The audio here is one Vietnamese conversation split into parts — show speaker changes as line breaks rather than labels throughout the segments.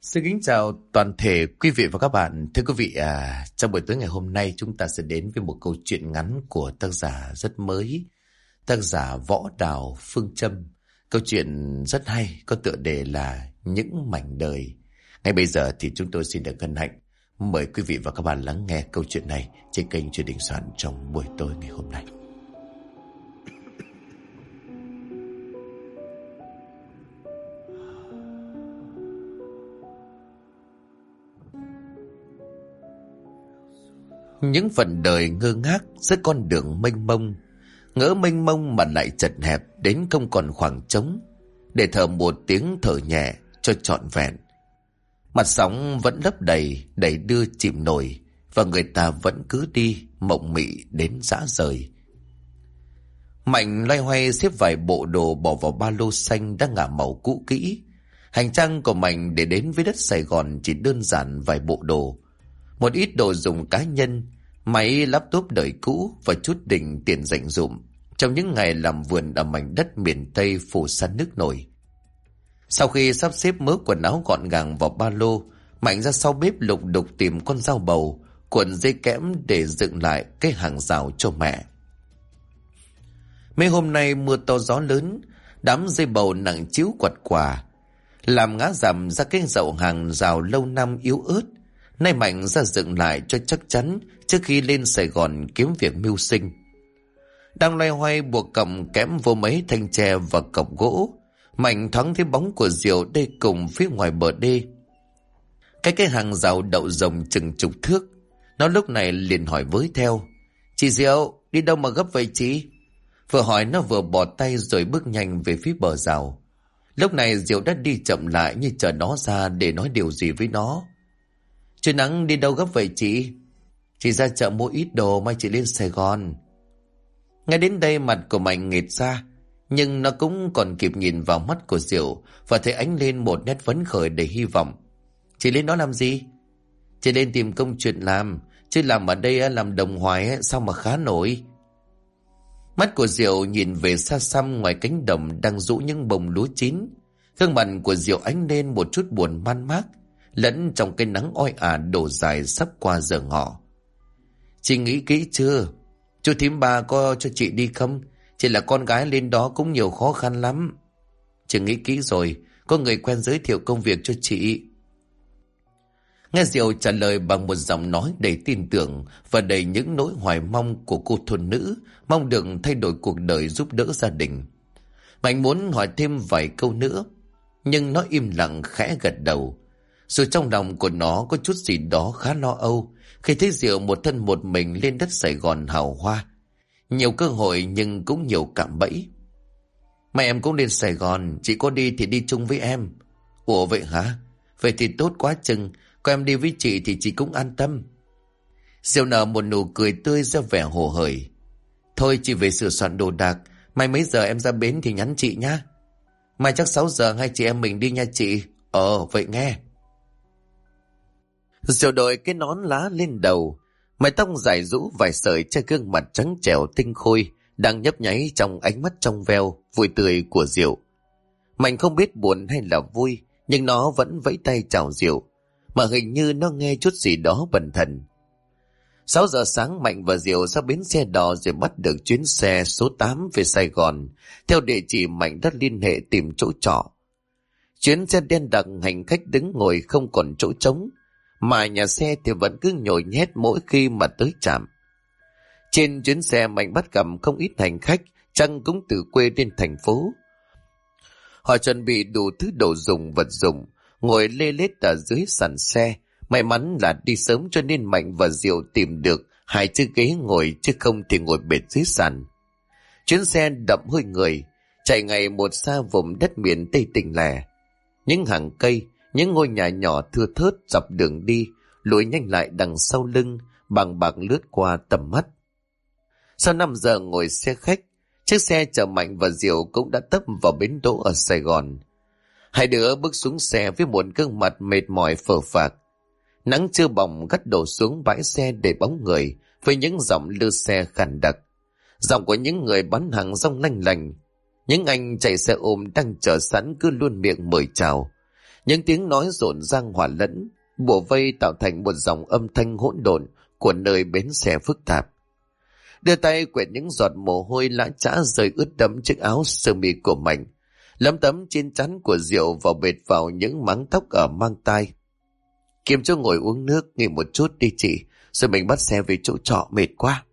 Xin kính chào toàn thể quý vị và các bạn. Thưa quý vị, trong buổi tối ngày hôm nay chúng ta sẽ đến với một câu chuyện ngắn của tác giả rất mới, tác giả Võ Đào Phương Trâm. Câu chuyện rất hay, có tựa đề là Những mảnh đời. Ngay bây giờ thì chúng tôi xin được hân hạnh mời quý vị và các bạn lắng nghe câu chuyện này trên kênh Chuyện Đình Soạn trong buổi tối ngày hôm nay. Những phần đời ngơ ngác giữa con đường mênh mông, ngỡ mênh mông mà lại chật hẹp đến không còn khoảng trống để thở một tiếng thở nhẹ cho trọn vẹn. Mặt sóng vẫn lấp đầy, đẩy đưa chìm nổi, và người ta vẫn cứ đi mộng mị đến rã rời. Mạnh loay hoay xếp vài bộ đồ bỏ vào ba lô xanh đã ngả màu cũ kỹ. Hành trang của Mạnh để đến với đất Sài Gòn chỉ đơn giản vài bộ đồ, một ít đồ dùng cá nhân, máy laptop đời cũ và chút đỉnh tiền dành dụm trong những ngày làm vườn ở mảnh đất miền Tây phủ sa nước nổi. Sau khi sắp xếp mớ quần áo gọn gàng vào ba lô, Mạnh ra sau bếp lục đục tìm con dao bầu, cuộn dây kẽm để dựng lại cái hàng rào cho mẹ. Mấy hôm nay mưa to gió lớn, đám dây bầu nặng trĩu quặt quà, làm ngã rằm ra cái dậu hàng rào lâu năm yếu ớt. Nay Mạnh ra dựng lại cho chắc chắn trước khi lên Sài Gòn kiếm việc mưu sinh. Đang loay hoay buộc cọng kẽm vô mấy thanh tre và cọc gỗ, Mạnh thoáng thấy bóng của Diệu đây cùng phía ngoài bờ đê. Cái hàng rào đậu rồng chừng chục thước. Nó lúc này liền hỏi với theo: "Chị Diệu, đi đâu mà gấp vậy chị?" Vừa hỏi nó vừa bỏ tay rồi bước nhanh về phía bờ rào. Lúc này Diệu đã đi chậm lại như chờ nó ra để nói điều gì với nó. "Trời nắng đi đâu gấp vậy chị?" "Chị ra chợ mua ít đồ mai chị lên Sài Gòn." Ngay đến đây mặt của Mạnh nghệt ra, nhưng nó cũng còn kịp nhìn vào mắt của Diệu và thấy ánh lên một nét phấn khởi đầy hy vọng. "Chị lên đó làm gì?" "Chị lên tìm công chuyện làm, chứ làm ở đây làm đồng hoài sao mà khá nổi." Mắt của Diệu nhìn về xa xăm ngoài cánh đồng đang rũ những bông lúa chín. Gương mặt của Diệu ánh lên một chút buồn man mác, lẫn trong cái nắng oi ả đổ dài sắp qua giờ ngọ. "Chị nghĩ kỹ chưa? Chú thím bà có cho chị đi không? Chị là con gái lên đó cũng nhiều khó khăn lắm." "Chị nghĩ kỹ rồi, có người quen giới thiệu công việc cho chị." Nghe Diệu trả lời bằng một giọng nói đầy tin tưởng và đầy những nỗi hoài mong của cô thôn nữ, mong được thay đổi cuộc đời giúp đỡ gia đình. Mạnh muốn hỏi thêm vài câu nữa, nhưng nó im lặng khẽ gật đầu. Rồi trong lòng của nó có chút gì đó khá lo âu khi thấy Diệu một thân một mình lên đất Sài Gòn hào hoa. Nhiều cơ hội nhưng cũng nhiều cạm bẫy. "Mẹ em cũng lên Sài Gòn, chị có đi thì đi chung với em." "Ủa vậy hả? Vậy thì tốt quá chừng, có em đi với chị thì chị cũng an tâm." Diệu nở một nụ cười tươi ra vẻ hồ hởi. "Thôi chị về sửa soạn đồ đạc, mai mấy giờ em ra bến thì nhắn chị nhá." "Mai chắc 6 giờ hai chị em mình đi nha chị." Vậy nghe." Diệu đội cái nón lá lên đầu, mái tóc dài rũ vài sợi che gương mặt trắng trẻo tinh khôi đang nhấp nháy trong ánh mắt trong veo vui tươi của Diệu. Mạnh không biết buồn hay là vui, nhưng nó vẫn vẫy tay chào Diệu, mà hình như nó nghe chút gì đó bần thần. 6 giờ sáng Mạnh và Diệu ra bến xe đò rồi bắt được chuyến xe số 8 về Sài Gòn theo địa chỉ Mạnh đã liên hệ tìm chỗ trọ. Chuyến xe đen đặc, hành khách đứng ngồi không còn chỗ trống, mà nhà xe thì vẫn cứ nhồi nhét mỗi khi mà tới trạm. Trên chuyến xe Mạnh bắt gặp không ít hành khách chăng cũng từ quê đến thành phố. Họ chuẩn bị đủ thứ đồ dùng vật dụng, ngồi lê lết ở dưới sàn xe. May mắn là đi sớm cho nên Mạnh và Diệu tìm được 2 chiếc ghế ngồi, chứ không thì ngồi bệt dưới sàn. Chuyến xe đậm hơi người, chạy ngày một xa vùng đất miền Tây tỉnh lẻ. Những hàng cây, những ngôi nhà nhỏ thưa thớt dọc đường đi, lùi nhanh lại đằng sau lưng, bằng bạc lướt qua tầm mắt. Sau 5 giờ ngồi xe khách, chiếc xe chở Mạnh và Diệu cũng đã tấp vào bến đỗ ở Sài Gòn. Hai đứa bước xuống xe với một gương mặt mệt mỏi phờ phạc. Nắng trưa bỏng gắt đổ xuống bãi xe để bóng người với những giọng lư xe khàn đặc. Giọng của những người bán hàng rong lanh lành. Những anh chạy xe ôm đang chờ sẵn cứ luôn miệng mời chào. Những tiếng nói rộn rang hòa lẫn, bủa vây tạo thành một dòng âm thanh hỗn độn của nơi bến xe phức tạp. Đưa tay quẹt những giọt mồ hôi lã chã rơi ướt đẫm chiếc áo sơ mi của Mạnh, lấm tấm trên trán của Diệu vào bệt vào những máng tóc ở mang tai. Kiếm cho ngồi uống nước nghỉ một chút đi chị, rồi mình bắt xe về chỗ trọ, mệt quá.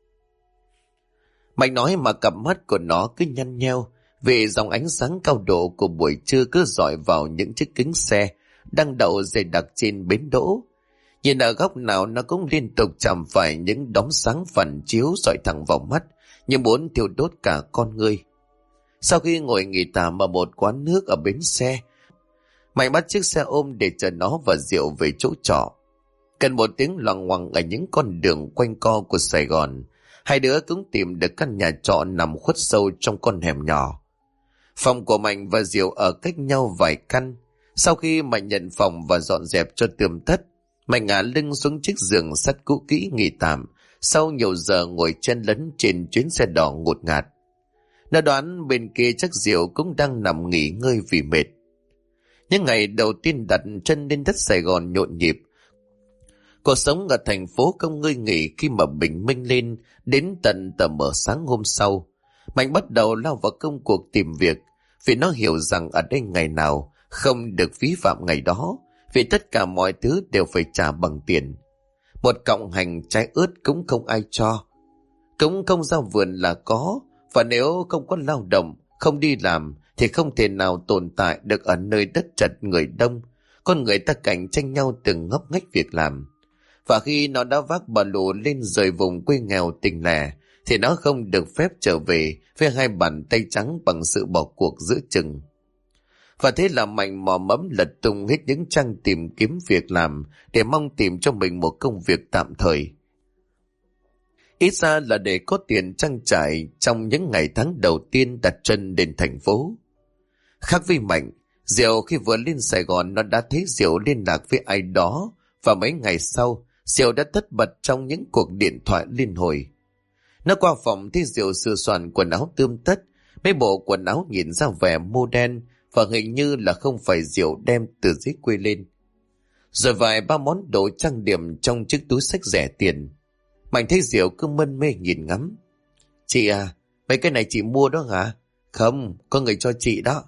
Mạnh nói mà cặp mắt của nó cứ nhăn nheo vì dòng ánh sáng cao độ của buổi trưa cứ dọi vào những chiếc kính xe đang đậu dày đặc trên bến đỗ. Nhìn ở góc nào nó cũng liên tục chạm phải những đốm sáng phản chiếu dọi thẳng vào mắt, như muốn thiêu đốt cả con người. Sau khi ngồi nghỉ tạm ở một quán nước ở bến xe, Mạnh bắt chiếc xe ôm để chờ nó và Diệu về chỗ trọ. Cần một tiếng loằng ngoằng ở những con đường quanh co của Sài Gòn, hai đứa cũng tìm được căn nhà trọ nằm khuất sâu trong con hẻm nhỏ. Phòng của Mạnh và Diệu ở cách nhau vài căn. Sau khi Mạnh nhận phòng và dọn dẹp cho tươm tất, Mạnh ngả lưng xuống chiếc giường sắt cũ kỹ nghỉ tạm sau nhiều giờ ngồi chen lấn trên chuyến xe đỏ ngột ngạt. Nó đoán bên kia chắc Diệu cũng đang nằm nghỉ ngơi vì mệt. Những ngày đầu tiên đặt chân lên đất Sài Gòn nhộn nhịp. Cuộc sống ở thành phố không ngơi nghỉ khi mà bình minh lên. Đến tận tờ mờ sáng hôm sau, Mạnh bắt đầu lao vào công cuộc tìm việc, vì nó hiểu rằng ở đây ngày nào không được vi phạm ngày đó, vì tất cả mọi thứ đều phải trả bằng tiền. Một cọng hành trái ớt cũng không ai cho, cũng không ra vườn là có, và nếu không có lao động, không đi làm thì không thể nào tồn tại được ở nơi đất chật người đông. Con người ta cạnh tranh nhau từng ngóc ngách việc làm. Và khi nó đã vác ba lô lên rời vùng quê nghèo tình lẻ, thì nó không được phép trở về với hai bàn tay trắng bằng sự bỏ cuộc giữa chừng. Và thế là Mạnh mò mẫm lật tung hết những trang tìm kiếm việc làm để mong tìm cho mình một công việc tạm thời. Ít ra là để có tiền trang trải trong những ngày tháng đầu tiên đặt chân đến thành phố. Khác với Mạnh, Diệu khi vừa lên Sài Gòn nó đã thấy Diệu liên lạc với ai đó, và mấy ngày sau Diệu đã tất bật trong những cuộc điện thoại liên hồi. Nó qua phòng thấy Diệu sửa soạn quần áo tươm tất, mấy bộ quần áo nhìn ra vẻ modern và hình như là không phải Diệu đem từ dưới quê lên. Rồi vài ba món đồ trang điểm trong chiếc túi xách rẻ tiền. Mạnh thấy Diệu cứ mân mê nhìn ngắm. Chị à, mấy cái này chị mua đó hả? Không, có người cho chị đó.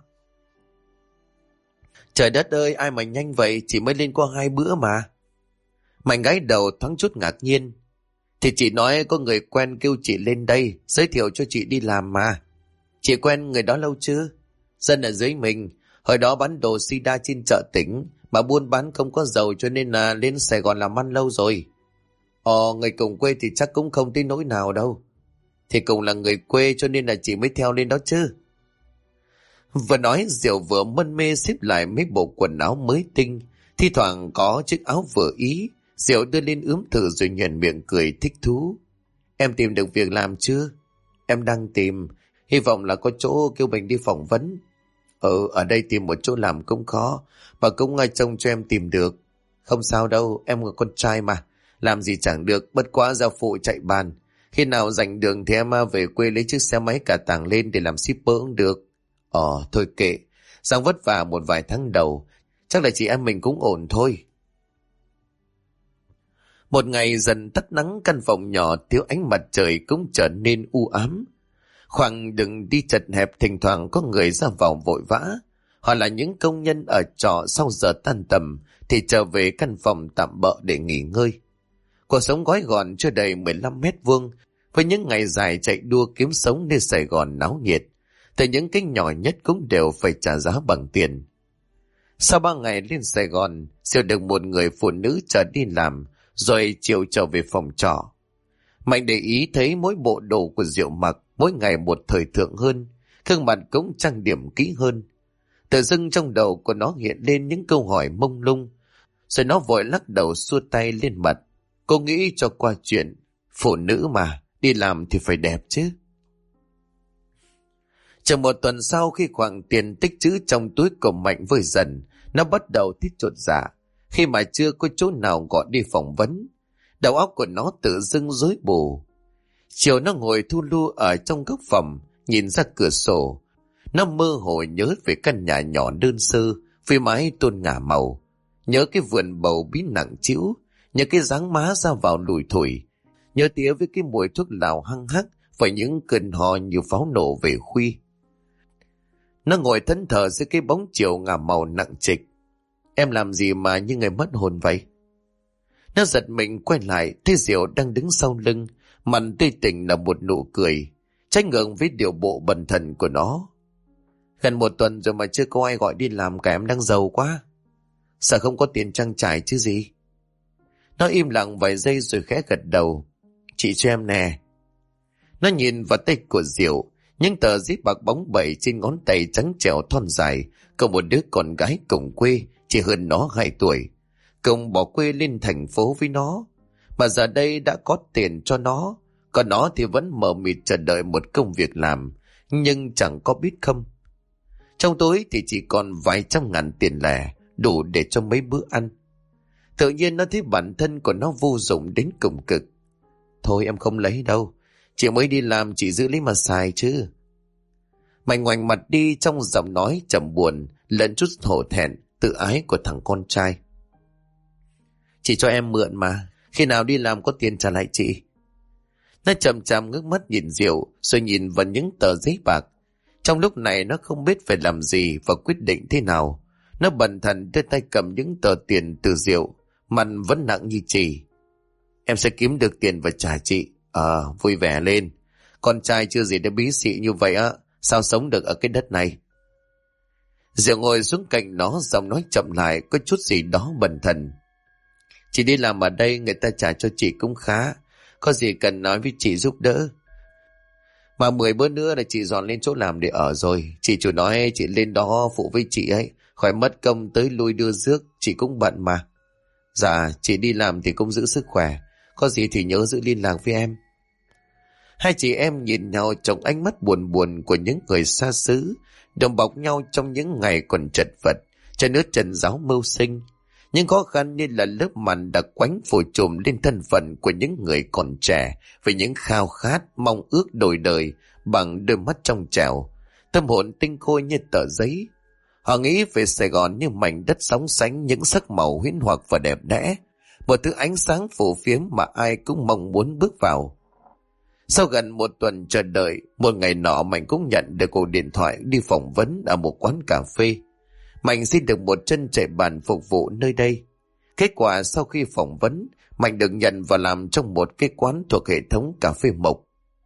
Trời đất ơi, ai mà nhanh vậy, chị mới lên qua 2 bữa mà. Mạnh gái đầu thoáng chút ngạc nhiên. Thì chị nói có người quen kêu chị lên đây, giới thiệu cho chị đi làm mà. Chị quen người đó lâu chưa? Dân ở dưới mình, hồi đó bán đồ sida trên chợ tỉnh, mà buôn bán không có giàu cho nên là lên Sài Gòn làm ăn lâu rồi. Người cùng quê thì chắc cũng không tới nỗi nào đâu. Thì cùng là người quê cho nên là chị mới theo lên đó chứ. Vừa nói Diệu vừa mân mê xếp lại mấy bộ quần áo mới tinh, thi thoảng có chiếc áo vừa ý. Diệu đưa lên ướm thử rồi nhoẻn miệng cười thích thú. Em tìm được việc làm chưa? Em đang tìm, hy vọng là có chỗ kêu mình đi phỏng vấn. Ở đây tìm một chỗ làm cũng khó, mà cũng ai trông cho em tìm được. Không sao đâu, em là con trai mà, làm gì chẳng được, bất quá gia phụ chạy bàn. Khi nào rảnh đường thì em về quê lấy chiếc xe máy cả tàng lên để làm shipper cũng được. Thôi kệ, Giang vất vả một vài tháng đầu, chắc là chị em mình cũng ổn thôi. Một ngày dần tắt nắng, căn phòng nhỏ thiếu ánh mặt trời cũng trở nên u ám. Khoảng đường đi chật hẹp, thỉnh thoảng có người ra vào vội vã. Họ là những công nhân ở trọ sau giờ tan tầm thì trở về căn phòng tạm bợ để nghỉ ngơi. Cuộc sống gói gọn chưa đầy 15 mét vuông, với những ngày dài chạy đua kiếm sống nơi Sài Gòn náo nhiệt. Từ những cái nhỏ nhất cũng đều phải trả giá bằng tiền. Sau 3 ngày lên Sài Gòn, Diệu được một người phụ nữ chở đi làm, rồi chiều trở về phòng trọ. Mạnh để ý thấy mỗi bộ đồ của Diệu mặc mỗi ngày một thời thượng hơn, gương mặt cũng trang điểm kỹ hơn. Tự dưng trong đầu của nó hiện lên những câu hỏi mông lung, rồi nó vội lắc đầu xua tay lên mặt. Cô nghĩ cho qua chuyện, phụ nữ mà, đi làm thì phải đẹp chứ. Chừng một tuần sau, khi khoản tiền tích trữ trong túi của Mạnh vơi dần, nó bắt đầu thít chột dạ khi mà chưa có chỗ nào gọi đi phỏng vấn. Đầu óc của nó tự dưng rối bù. Chiều nó ngồi thu lu ở trong góc phòng, nhìn ra cửa sổ. Nó mơ hồ nhớ về căn nhà nhỏ đơn sơ Vì mái tôn ngả màu, nhớ cái vườn bầu bí nặng trĩu, nhớ cái dáng má ra vào lùi thủi, nhớ tía với cái mùi thuốc lào hăng hắc và những cơn hò như pháo nổ về khuya. Nó ngồi thẫn thờ dưới cái bóng chiều ngả màu nặng trịch. Em làm gì mà như người mất hồn vậy? Nó giật mình quay lại, thấy Diệu đang đứng sau lưng, mặt tươi tỉnh là một nụ cười, trái ngược với điệu bộ bần thần của nó. Gần 1 tuần rồi mà chưa có ai gọi đi làm cả, em đang giàu quá. Sợ không có tiền trang trải chứ gì? Nó im lặng vài giây rồi khẽ gật đầu. Chị cho em nè. Nó nhìn vào tay của Diệu, những tờ giấy bạc bóng bẩy trên ngón tay trắng trẻo thon dài, có một đứa con gái cùng quê, chỉ hơn nó 2 tuổi. Cùng bỏ quê lên thành phố với nó, mà giờ đây đã có tiền cho nó, còn nó thì vẫn mờ mịt chờ đợi một công việc làm, nhưng chẳng có biết không. Trong túi thì chỉ còn vài trăm ngàn tiền lẻ, đủ để cho mấy bữa ăn. Tự nhiên nó thấy bản thân của nó vô dụng đến cùng cực. Thôi em không lấy đâu, chị mới đi làm chị giữ lấy mà xài chứ. Mạnh ngoảnh mặt đi trong giọng nói trầm buồn, lẫn chút hổ thẹn, tự ái của thằng con trai. Chị cho em mượn mà, khi nào đi làm có tiền trả lại chị. Nó chậm chậm ngước mắt nhìn Diệu, rồi nhìn vào những tờ giấy bạc. Trong lúc này nó không biết phải làm gì và quyết định thế nào. Nó bần thần đưa tay cầm những tờ tiền từ Diệu, mặt vẫn nặng như chì. Em sẽ kiếm được tiền và trả chị. Vui vẻ lên. Con trai chưa gì đã bí xị như vậy á, sao sống được ở cái đất này? Diệu ngồi xuống cạnh nó, giọng nói chậm lại, có chút gì đó bần thần. Chị đi làm ở đây người ta trả cho chị cũng khá, có gì cần nói với chị giúp đỡ. Mà 10 bữa nữa là chị dọn lên chỗ làm để ở rồi. Chị chủ nói chị lên đó phụ với chị ấy, khỏi mất công tới lui đưa rước, chị cũng bận mà. Dạ, chị đi làm thì cũng giữ sức khỏe, có gì thì nhớ giữ liên lạc với em. Hai chị em nhìn nhau trong ánh mắt buồn buồn của những người xa xứ, đùm bọc nhau trong những ngày còn chật vật, cho nước trần giáo mưu sinh. Nhưng khó khăn như là lớp màn đặc quánh phủ trùm lên thân phận của những người còn trẻ, với những khao khát, mong ước đổi đời bằng đôi mắt trong trẻo, tâm hồn tinh khôi như tờ giấy. Họ nghĩ về Sài Gòn như mảnh đất sóng sánh những sắc màu huyễn hoặc và đẹp đẽ, một thứ ánh sáng phù phiếm mà ai cũng mong muốn bước vào. Sau gần 1 tuần chờ đợi, một ngày nọ Mạnh cũng nhận được cuộc điện thoại đi phỏng vấn ở một quán cà phê. Mạnh xin được một chân chạy bàn phục vụ nơi đây. Kết quả sau khi phỏng vấn, Mạnh được nhận vào làm trong một cái quán thuộc hệ thống cà phê Mộc.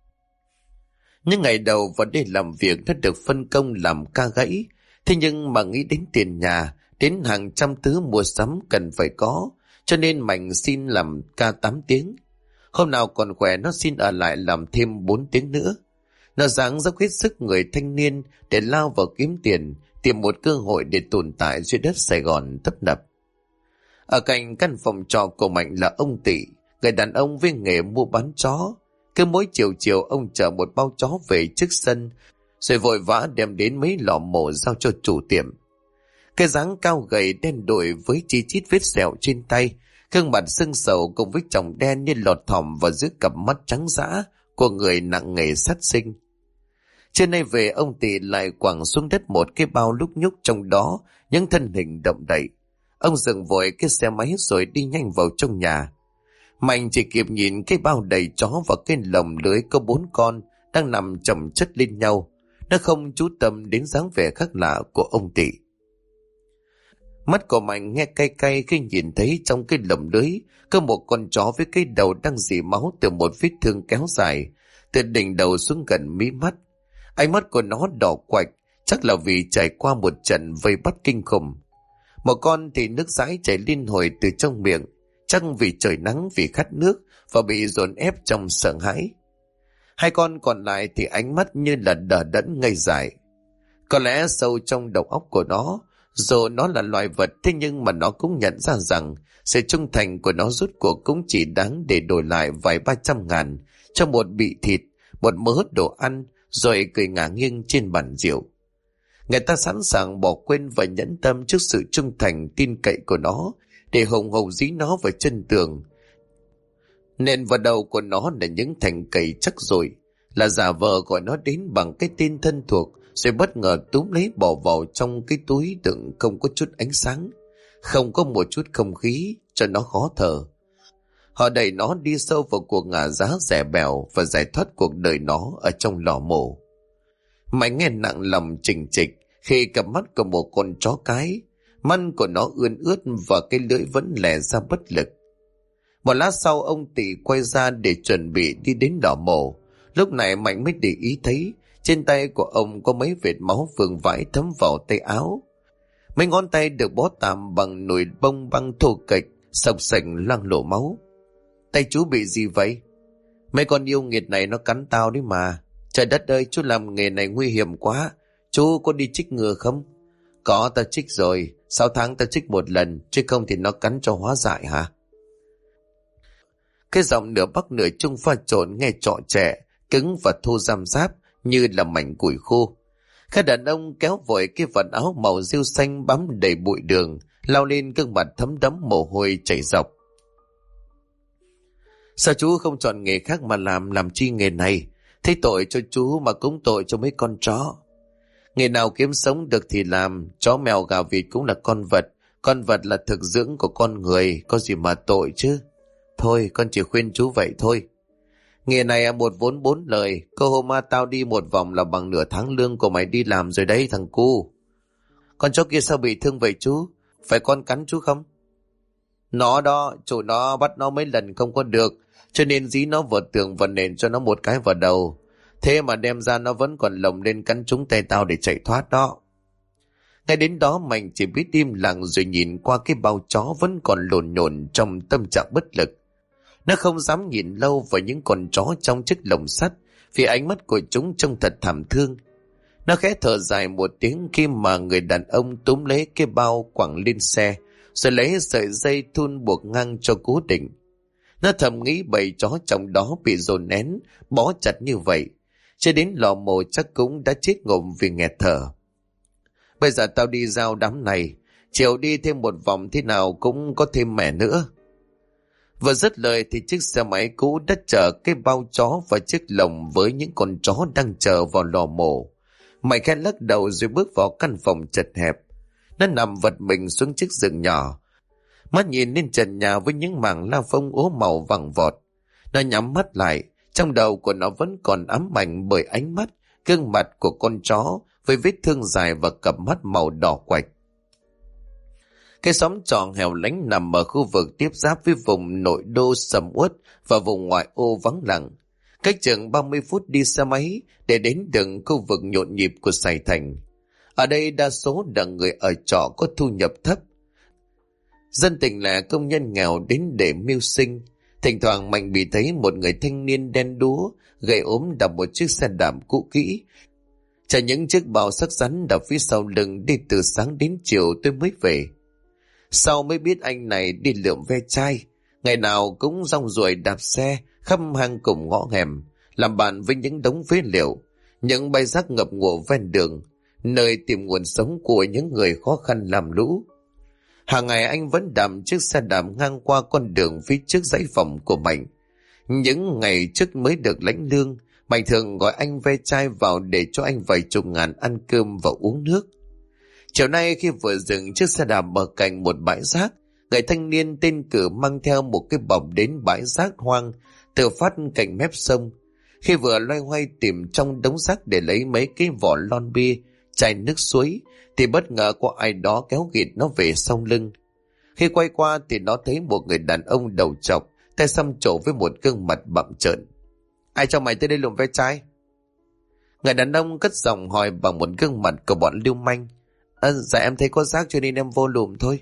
Những ngày đầu vào đây làm việc đã được phân công làm ca gãy, thế nhưng mà nghĩ đến tiền nhà, đến hàng trăm thứ mua sắm cần phải có, cho nên Mạnh xin làm ca 8 tiếng. Hôm nào còn khỏe nó xin ở lại làm thêm 4 tiếng nữa. Nó ráng dốc hết sức người thanh niên để lao vào kiếm tiền, tìm một cơ hội để tồn tại dưới đất Sài Gòn tấp nập. Ở cạnh căn phòng trọ của Mạnh là ông Tị, người đàn ông với nghề mua bán chó. Cứ mỗi chiều chiều ông chở một bao chó về trước sân, rồi vội vã đem đến mấy lò mổ giao cho chủ tiệm. Cái dáng cao gầy đen đủi với chi chít vết sẹo trên tay, gương mặt sưng sầu cùng với tròng đen như lọt thỏm vào giữa cặp mắt trắng dã của người nặng nghề sát sinh. Trưa nay về ông Tị lại quẳng xuống đất một cái bao lúc nhúc, trong đó những thân hình động đậy. Ông dừng vội cái xe máy rồi đi nhanh vào trong nhà. Mạnh chỉ kịp nhìn cái bao đầy chó và cái lồng lưới có 4 con đang nằm chồng chất lên nhau. Nó không chú tâm đến dáng vẻ khác lạ của ông Tị. Mắt của Mạnh nghe cay cay khi nhìn thấy trong cái lồng lưới có một con chó với cái đầu đang rỉ máu từ một vết thương kéo dài từ đỉnh đầu xuống gần mí mắt. Ánh mắt của nó đỏ quạch, chắc là vì trải qua một trận vây bắt kinh khủng. Một con thì nước dãi chảy liên hồi từ trong miệng, chắc vì trời nắng, vì khát nước và bị dồn ép trong sợ hãi. 2 con còn lại thì ánh mắt như là đờ đẫn ngây dại. Có lẽ sâu trong đầu óc của nó, dù nó là loài vật, thế nhưng mà nó cũng nhận ra rằng sự trung thành của nó rốt cuộc cũng chỉ đáng để đổi lại vài 300 ngàn cho một bị thịt, một mớ đồ ăn, rồi cười ngả nghiêng trên bàn rượu. Người ta sẵn sàng bỏ quên và nhẫn tâm trước sự trung thành tin cậy của nó để hùng hậu dí nó vào chân tường. Nền vào đầu của nó là những thành cầy chắc rồi, là giả vờ gọi nó đến bằng cái tên thân thuộc rồi bất ngờ túm lấy bỏ vào trong cái túi đựng không có chút ánh sáng, không có một chút không khí cho nó khó thở. Họ đẩy nó đi sâu vào cuộc ngả giá rẻ bèo và giải thoát cuộc đời nó ở trong lò mổ. Mạnh nghe nặng lòng chình chịch khi cặp mắt của một con chó cái, mắt của nó ươn ướt và cái lưỡi vẫn lè ra bất lực. Một lát sau ông Tị quay ra để chuẩn bị đi đến lò mổ. Lúc này Mạnh mới để ý thấy trên tay của ông có mấy vệt máu vương vãi thấm vào tay áo. Mấy ngón tay được bó tạm bằng nồi bông băng thô kệch, sộc sành loang lổ máu. Tay chú bị gì vậy? Mấy con yêu nghiệt này nó cắn tao đấy mà. Trời đất ơi, chú làm nghề này nguy hiểm quá. Chú có đi chích ngừa không? Có, ta chích rồi. 6 tháng ta chích một lần, chứ không thì nó cắn cho hóa dại hả? Cái giọng nửa Bắc nửa Trung pha trộn nghe trọ trẻ, cứng và thô răm ráp như là mảnh củi khô. Các đàn ông kéo vội cái vật áo màu rêu xanh bám đầy bụi đường, lao lên gương mặt thấm đẫm mồ hôi chảy dọc. Sao chú không chọn nghề khác mà làm chi nghề này? Thấy tội cho chú mà cũng tội cho mấy con chó. Nghề nào kiếm sống được thì làm, chó mèo gà vịt cũng là con vật là thực dưỡng của con người, có gì mà tội chứ. Thôi, con chỉ khuyên chú vậy thôi. Nghề này một vốn 4 lời, cơ hôm tao đi một vòng là bằng nửa tháng lương của mày đi làm rồi đấy thằng cu. Con chó kia sao bị thương vậy chú? Phải con cắn chú không? Nó đó, chủ nó bắt nó mấy lần không có được, cho nên dí nó vào tường và nện cho nó một cái vào đầu. Thế mà đem ra nó vẫn còn lồng lên cắn trúng tay tao để chạy thoát đó. Ngay đến đó Mạnh chỉ biết im lặng rồi nhìn qua cái bao chó vẫn còn lồn nhồn trong tâm trạng bất lực. Nó không dám nhìn lâu vào những con chó trong chiếc lồng sắt vì ánh mắt của chúng trông thật thảm thương. Nó khẽ thở dài một tiếng khi mà người đàn ông túm lấy cái bao quẳng lên xe rồi lấy sợi dây thun buộc ngang cho cố định. Nó thầm nghĩ bầy chó trong đó bị dồn nén, bó chặt như vậy, cho đến lò mổ chắc cũng đã chết ngộm vì nghẹt thở. Bây giờ tao đi giao đám này, chiều đi thêm một vòng thế nào cũng có thêm mẻ nữa. Vừa dứt lời thì chiếc xe máy cũ đã chở cái bao chó và chiếc lồng với những con chó đang chờ vào lò mổ. Mày khẽ lắc đầu rồi bước vào căn phòng chật hẹp. Nó nằm vật mình xuống chiếc giường nhỏ, mắt nhìn lên trần nhà với những mảng la phông ố màu vàng vọt. Nó nhắm mắt lại, trong đầu của nó vẫn còn ám ảnh bởi ánh mắt, gương mặt của con chó với vết thương dài và cặp mắt màu đỏ quạch. Cái xóm trọ hẻo lánh nằm ở khu vực tiếp giáp với vùng nội đô sầm uất và vùng ngoại ô vắng lặng. Cách chừng 30 phút đi xe máy để đến đường khu vực nhộn nhịp của Sài Thành. Ở đây đa số là người ở trọ có thu nhập thấp. Dân tình là công nhân nghèo đến để mưu sinh. Thỉnh thoảng Mạnh bị thấy một người thanh niên đen đúa, gầy ốm đạp một chiếc xe đạp cũ kỹ. Chở những chiếc bao sắc rắn đạp phía sau lưng đi từ sáng đến chiều tôi mới về. Sau mới biết anh này đi lượm ve chai, ngày nào cũng rong ruổi đạp xe khắp hang cùng ngõ hẻm, làm bạn với những đống phế liệu, những bãi rác ngập ngụa ven đường, nơi tìm nguồn sống của những người khó khăn làm lũ. Hàng ngày anh vẫn đạp chiếc xe đạp ngang qua con đường phía trước dãy phòng của Mạnh. Những ngày trước mới được lãnh lương, Mạnh thường gọi anh ve chai vào để cho anh vài chục ngàn ăn cơm và uống nước. Chiều nay khi vừa dừng chiếc xe đạp ở cạnh một bãi rác, người thanh niên tên Cử mang theo một cái bọc đến bãi rác hoang tự phát cạnh mép sông. Khi vừa loay hoay tìm trong đống rác để lấy mấy cái vỏ lon bia, chai nước suối, thì bất ngờ có ai đó kéo ghịt nó về sau lưng. Khi quay qua thì nó thấy một người đàn ông đầu trọc, tay xăm trổ với một gương mặt bặm trợn. Ai cho mày tới đây lượm ve chai? Người đàn ông cất giọng hỏi bằng một gương mặt của bọn lưu manh. Dạ em thấy có rác cho nên em vô lùm thôi.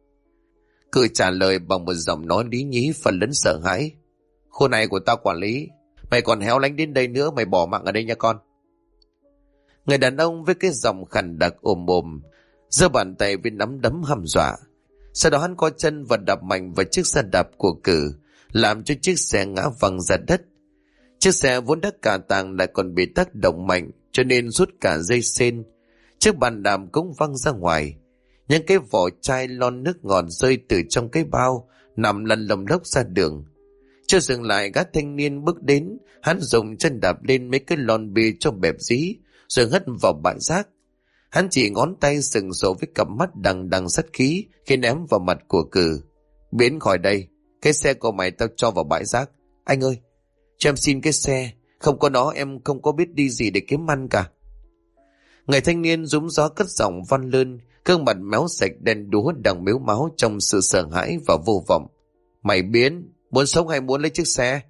Cử trả lời bằng một giọng nói lý nhí phần lẫn sợ hãi. Khu này của tao quản lý, mày còn héo lánh đến đây nữa mày bỏ mạng ở đây nha con. Người đàn ông với cái giọng khàn đặc ồm ồm giơ bàn tay với nắm đấm hăm dọa. Sau đó hắn co chân và đạp mạnh vào chiếc xe đạp của Cử, làm cho chiếc xe ngã văng ra đất. Chiếc xe vốn đã cả tàng lại còn bị tác động mạnh, cho nên rút cả dây sên. Chiếc bàn đạp cũng văng ra ngoài. Những cái vỏ chai lon nước ngọt rơi từ trong cái bao, nằm lăn lồng lốc ra đường. Chưa dừng lại, gã thanh niên bước đến, hắn dùng chân đạp lên mấy cái lon bia cho bẹp dí, rồi hất vào bãi rác. Hắn chỉ ngón tay sừng sộ với cặp mắt đằng đằng sắt khí khi ném vào mặt của Cử. Biến khỏi đây, cái xe của mày tao cho vào bãi rác. Anh ơi, cho em xin cái xe, không có nó em không có biết đi gì để kiếm ăn cả. Người thanh niên rúm gió cất giọng van lơn, gương mặt méo sạch đen đúa đang mếu máu trong sự sợ hãi và vô vọng. Mày biến, muốn sống hay muốn lấy chiếc xe?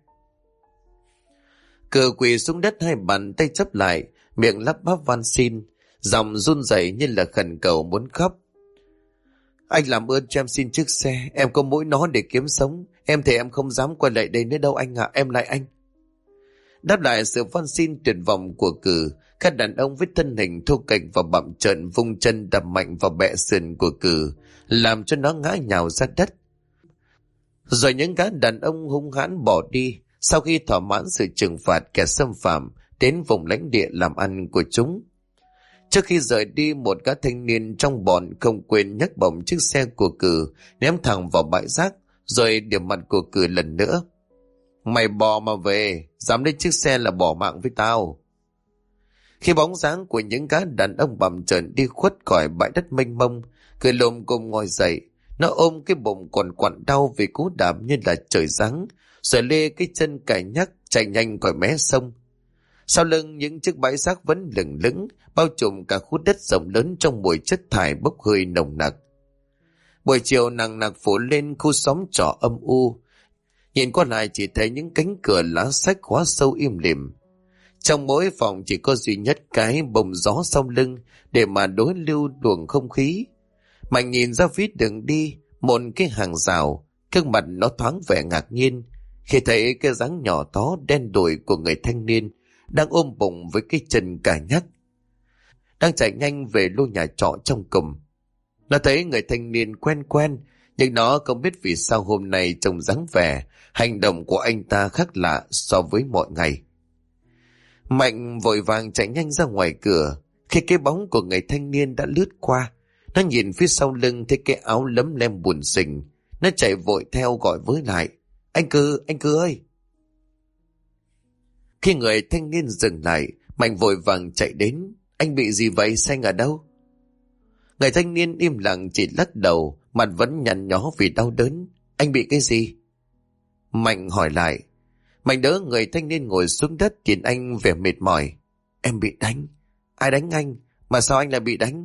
Cử quỳ xuống đất, hai bàn tay chấp lại, miệng lắp bắp van xin, giọng run rẩy như là khẩn cầu muốn khóc. Anh làm ơn cho em xin chiếc xe, em có mỗi nó để kiếm sống. Em thề em không dám quay lại đây nữa đâu anh ạ, em lại anh. Đáp lại sự van xin tuyệt vọng của Cử, các đàn ông với thân hình thô kệch và bặm trợn vung chân đập mạnh vào bẹ sườn của Cử, làm cho nó ngã nhào ra đất. Rồi những gã đàn ông hung hãn bỏ đi, sau khi thỏa mãn sự trừng phạt kẻ xâm phạm đến vùng lãnh địa làm ăn của chúng. Trước khi rời đi, một gã thanh niên trong bọn không quên nhấc bổng chiếc xe của Cử, ném thẳng vào bãi rác, rồi điểm mặt của Cử lần nữa. Mày bò mà về, dám lấy chiếc xe là bỏ mạng với tao. Khi bóng dáng của những gã đàn ông bặm trợn đi khuất khỏi bãi đất mênh mông, Cử lồm cồm ngồi dậy. Nó ôm cái bụng còn quặn đau vì cú đạp như là trời giáng, rồi lê cái chân cài nhắc chạy nhanh khỏi mé sông. Sau lưng những chiếc bãi rác vẫn lửng lững, bao trùm cả khu đất rộng lớn trong mùi chất thải bốc hơi nồng nặc. Buổi chiều nặng nặc phủ lên khu xóm trọ âm u. Nhìn qua lại chỉ thấy những cánh cửa lá sách khóa sâu im lìm. Trong mỗi phòng chỉ có duy nhất cái bồng gió sau lưng để mà đối lưu luồng không khí. Mạnh nhìn ra phía đường đi, một cái hàng rào, gương mặt nó thoáng vẻ ngạc nhiên khi thấy cái dáng nhỏ tó đen đủi của người thanh niên đang ôm bụng với cái chân cà nhắc, đang chạy nhanh về lô nhà trọ trong cùng. Nó thấy người thanh niên quen quen, nhưng nó không biết vì sao hôm nay trông dáng vẻ, hành động của anh ta khác lạ so với mọi ngày. Mạnh vội vàng chạy nhanh ra ngoài cửa. Khi cái bóng của người thanh niên đã lướt qua, nó nhìn phía sau lưng thấy cái áo lấm lem buồn xình. Nó chạy vội theo gọi với lại. Anh Cư ơi! Khi người thanh niên dừng lại, Mạnh vội vàng chạy đến. Anh bị gì vậy? Xanh ở đâu? Người thanh niên im lặng chỉ lắc đầu, mặt vẫn nhăn nhó vì đau đớn. Anh bị cái gì? Mạnh hỏi lại. Mạnh đỡ người thanh niên ngồi xuống đất, nhìn anh vẻ mệt mỏi. Em bị đánh. Ai đánh anh? Mà sao anh lại bị đánh?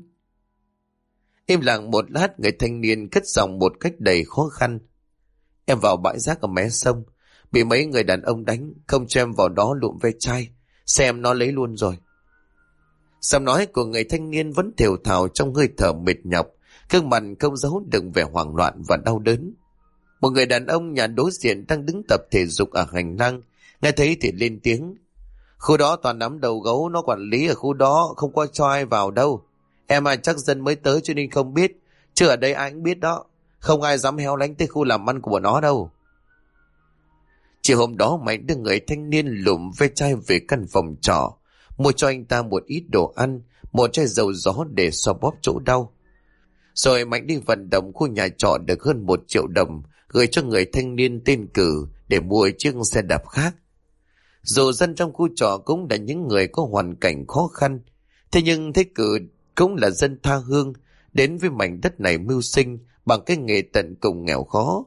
Im lặng một lát, người thanh niên cất giọng một cách đầy khó khăn. Em vào bãi rác ở mé sông, bị mấy người đàn ông đánh, không cho em vào đó lụm ve chai, xem nó lấy luôn rồi. Giọng nói của người thanh niên vẫn thều thào trong hơi thở mệt nhọc, gương mặt không giấu được vẻ hoảng loạn và đau đớn. Một người đàn ông nhà đối diện đang đứng tập thể dục ở hành lang, nghe thấy thì lên tiếng. Khu đó toàn đám đầu gấu, nó quản lý ở khu đó, không có cho ai vào đâu. Em chắc dân mới tới cho nên không biết, chứ ở đây ai cũng biết đó. Không ai dám heo lánh tới khu làm ăn của bọn nó đâu. Chiều hôm đó Mạnh đưa người thanh niên lụm ve chai về căn phòng trọ, mua cho anh ta một ít đồ ăn, một chai dầu gió để xoa bóp chỗ đau. Rồi Mạnh đi vận động khu nhà trọ được hơn 1 triệu đồng, gửi cho người thanh niên tên Cử để mua chiếc xe đạp khác. Dù dân trong khu trọ cũng là những người có hoàn cảnh khó khăn, thế nhưng thế Cử cũng là dân tha hương, đến với mảnh đất này mưu sinh bằng cái nghề tận cùng nghèo khó.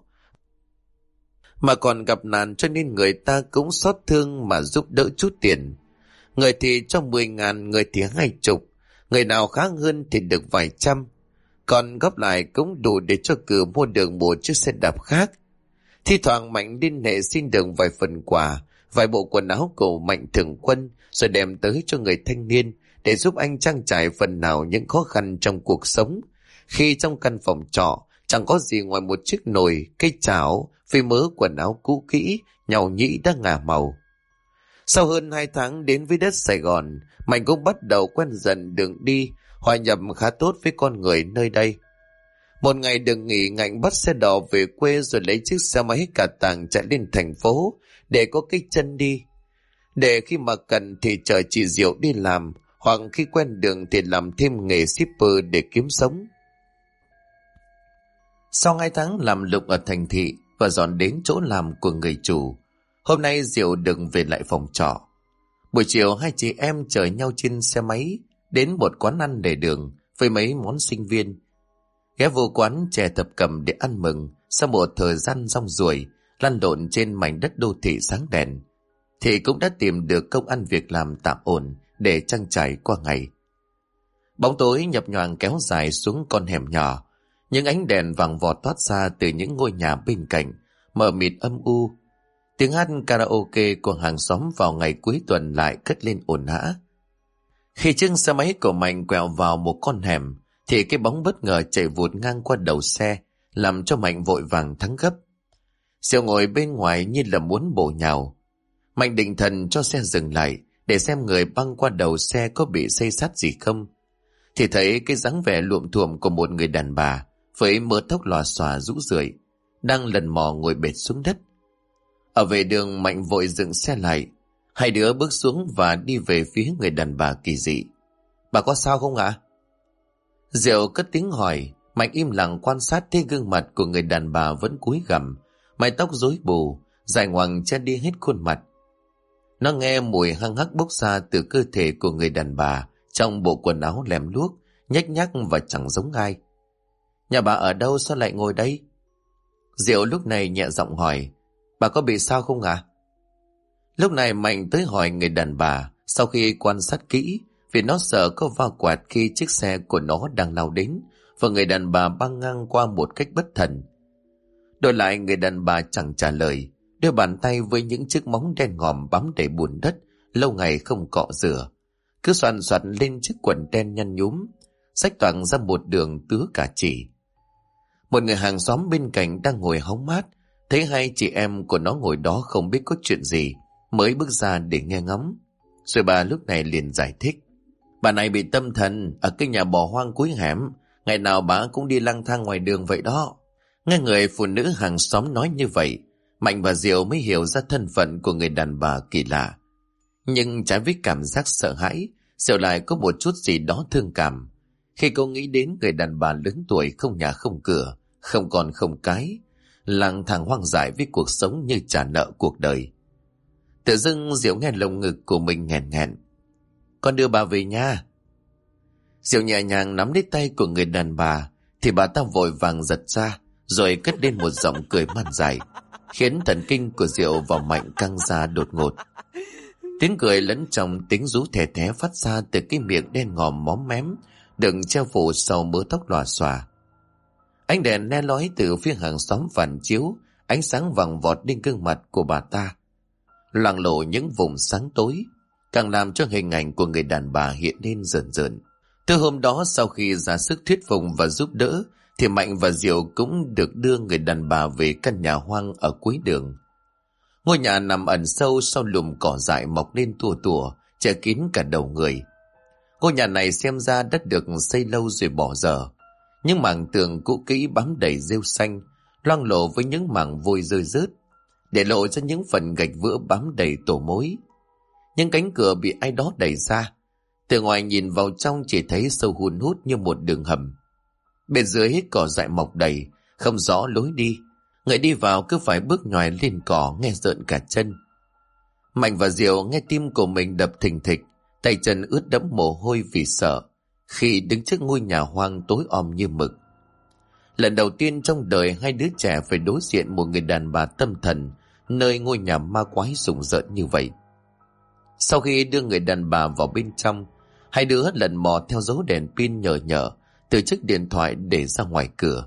Mà còn gặp nạn cho nên người ta cũng xót thương mà giúp đỡ chút tiền. Người thì cho 10.000, người thì 20, người nào khá hơn thì được vài trăm. Còn góp lại cũng đủ để cho Cử mua được một chiếc xe đạp khác. Thi thoảng Mạnh liên hệ xin được vài phần quà, vài bộ quần áo của Mạnh thường quân, rồi đem tới cho người thanh niên để giúp anh trang trải phần nào những khó khăn trong cuộc sống. Khi trong căn phòng trọ chẳng có gì ngoài một chiếc nồi, cây chảo, với mớ quần áo cũ kỹ, nhàu nhĩ đã ngả màu. Sau hơn 2 tháng đến với đất Sài Gòn, Mạnh cũng bắt đầu quen dần đường đi, hòa nhập khá tốt với con người nơi đây. Một ngày được nghỉ, Ngạnh bắt xe đò về quê rồi lấy chiếc xe máy cả tàng chạy lên thành phố để có cái chân đi. Để khi mà cần thì chờ chị Diệu đi làm, hoặc khi quen đường thì làm thêm nghề shipper để kiếm sống. Sau 2 tháng làm lụng ở thành thị và dọn đến chỗ làm của người chủ, hôm nay Diệu được về lại phòng trọ. Buổi chiều hai chị em chở nhau trên xe máy đến một quán ăn lề đường với mấy món sinh viên. Ghé vô quán chè thập cẩm để ăn mừng sau một thời gian rong ruổi lăn lộn trên mảnh đất đô thị sáng đèn, thì cũng đã tìm được công ăn việc làm tạm ổn để trang trải qua ngày. Bóng tối nhập nhoàng kéo dài xuống con hẻm nhỏ, những ánh đèn vàng vọt toát ra từ những ngôi nhà bên cạnh, mờ mịt âm u. Tiếng hát karaoke của hàng xóm vào ngày cuối tuần lại cất lên ồn ào. Khi chiếc xe máy của Mạnh quẹo vào một con hẻm, thì cái bóng bất ngờ chạy vụt ngang qua đầu xe, làm cho Mạnh vội vàng thắng gấp. Diệu ngồi bên ngoài như là muốn bổ nhào. Mạnh định thần cho xe dừng lại để xem người băng qua đầu xe có bị xây xát gì không, thì thấy cái dáng vẻ luộm thuộm của một người đàn bà với mớ tóc lòa xòa rũ rượi đang lần mò ngồi bệt xuống đất. Ở vệ đường, Mạnh vội dừng xe lại. Hai đứa bước xuống và đi về phía người đàn bà kỳ dị. Bà có sao không ạ? Diệu cất tiếng hỏi. Mạnh im lặng quan sát thấy gương mặt của người đàn bà vẫn cúi gằm, mái tóc rối bù, dài ngoằng che đi hết khuôn mặt. Nó nghe mùi hăng hắc bốc ra từ cơ thể của người đàn bà trong bộ quần áo lem luốc, nhếch nhác và chẳng giống ai. Nhà bà ở đâu sao lại ngồi đây? Diệu lúc này nhẹ giọng hỏi. Bà có bị sao không ạ? Lúc này Mạnh tới hỏi người đàn bà, sau khi quan sát kỹ, vì nó sợ có va quẹt khi chiếc xe của nó đang lao đến và người đàn bà băng ngang qua một cách bất thần. Đổi lại người đàn bà chẳng trả lời, đưa bàn tay với những chiếc móng đen ngòm bám đầy bùn đất lâu ngày không cọ rửa, cứ xoàn xoặt lên chiếc quần đen nhăn nhúm, xách toạc ra một đường tứa cả chỉ. Một người hàng xóm bên cạnh đang ngồi hóng mát, thấy hai chị em của nó ngồi đó không biết có chuyện gì, mới bước ra để nghe ngóng. Rồi bà lúc này liền giải thích. Bà này bị tâm thần ở cái nhà bỏ hoang cuối hẻm, ngày nào bà cũng đi lang thang ngoài đường vậy đó. Nghe người phụ nữ hàng xóm nói như vậy, Mạnh và Diệu mới hiểu ra thân phận của người đàn bà kỳ lạ. Nhưng trái với cảm giác sợ hãi, Diệu lại có một chút gì đó thương cảm khi cô nghĩ đến người đàn bà lớn tuổi không nhà không cửa, không con không cái, lang thang hoang dại với cuộc sống như trả nợ cuộc đời. Tự dưng Diệu nghe lồng ngực của mình nghẹn nghẹn. Con đưa bà về nha. Diệu nhẹ nhàng nắm lấy tay của người đàn bà, thì bà ta vội vàng giật ra, rồi cất lên một giọng cười man dại, khiến thần kinh của Diệu và Mạnh căng ra đột ngột. Tiếng cười lẫn trong tiếng rú thè thé phát ra từ cái miệng đen ngòm móm mém, đừng treo phủ sau mớ tóc lòa xòa. Ánh đèn le lói từ phía hàng xóm phản chiếu ánh sáng vàng vọt lên gương mặt của bà ta, loang lộ những vùng sáng tối, càng làm cho hình ảnh của người đàn bà hiện lên rờn rợn. Từ hôm đó, sau khi ra sức thuyết phục và giúp đỡ, thì Mạnh và Diệu cũng được đưa người đàn bà về căn nhà hoang ở cuối đường. Ngôi nhà nằm ẩn sâu sau lùm cỏ dại mọc lên tua tủa, che kín cả đầu người. Ngôi nhà này xem ra đã được xây lâu rồi bỏ dở. Những mảng tường cũ kỹ bám đầy rêu xanh, loang lổ với những mảng vôi rơi rớt, để lộ ra những phần gạch vữa bám đầy tổ mối. Những cánh cửa bị ai đó đẩy ra, từ ngoài nhìn vào trong chỉ thấy sâu hun hút như một đường hầm. Bên dưới cỏ dại mọc đầy, không rõ lối đi, người đi vào cứ phải bước nhoài lên cỏ nghe rợn cả chân. Mạnh và Diệu nghe tim của mình đập thình thịch, tay chân ướt đẫm mồ hôi vì sợ khi đứng trước ngôi nhà hoang tối om như mực. Lần đầu tiên trong đời hai đứa trẻ phải đối diện một người đàn bà tâm thần nơi ngôi nhà ma quái rùng rợn như vậy. Sau khi đưa người đàn bà vào bên trong, hai đứa lần mò theo dấu đèn pin nhờ nhở từ chiếc điện thoại để ra ngoài cửa.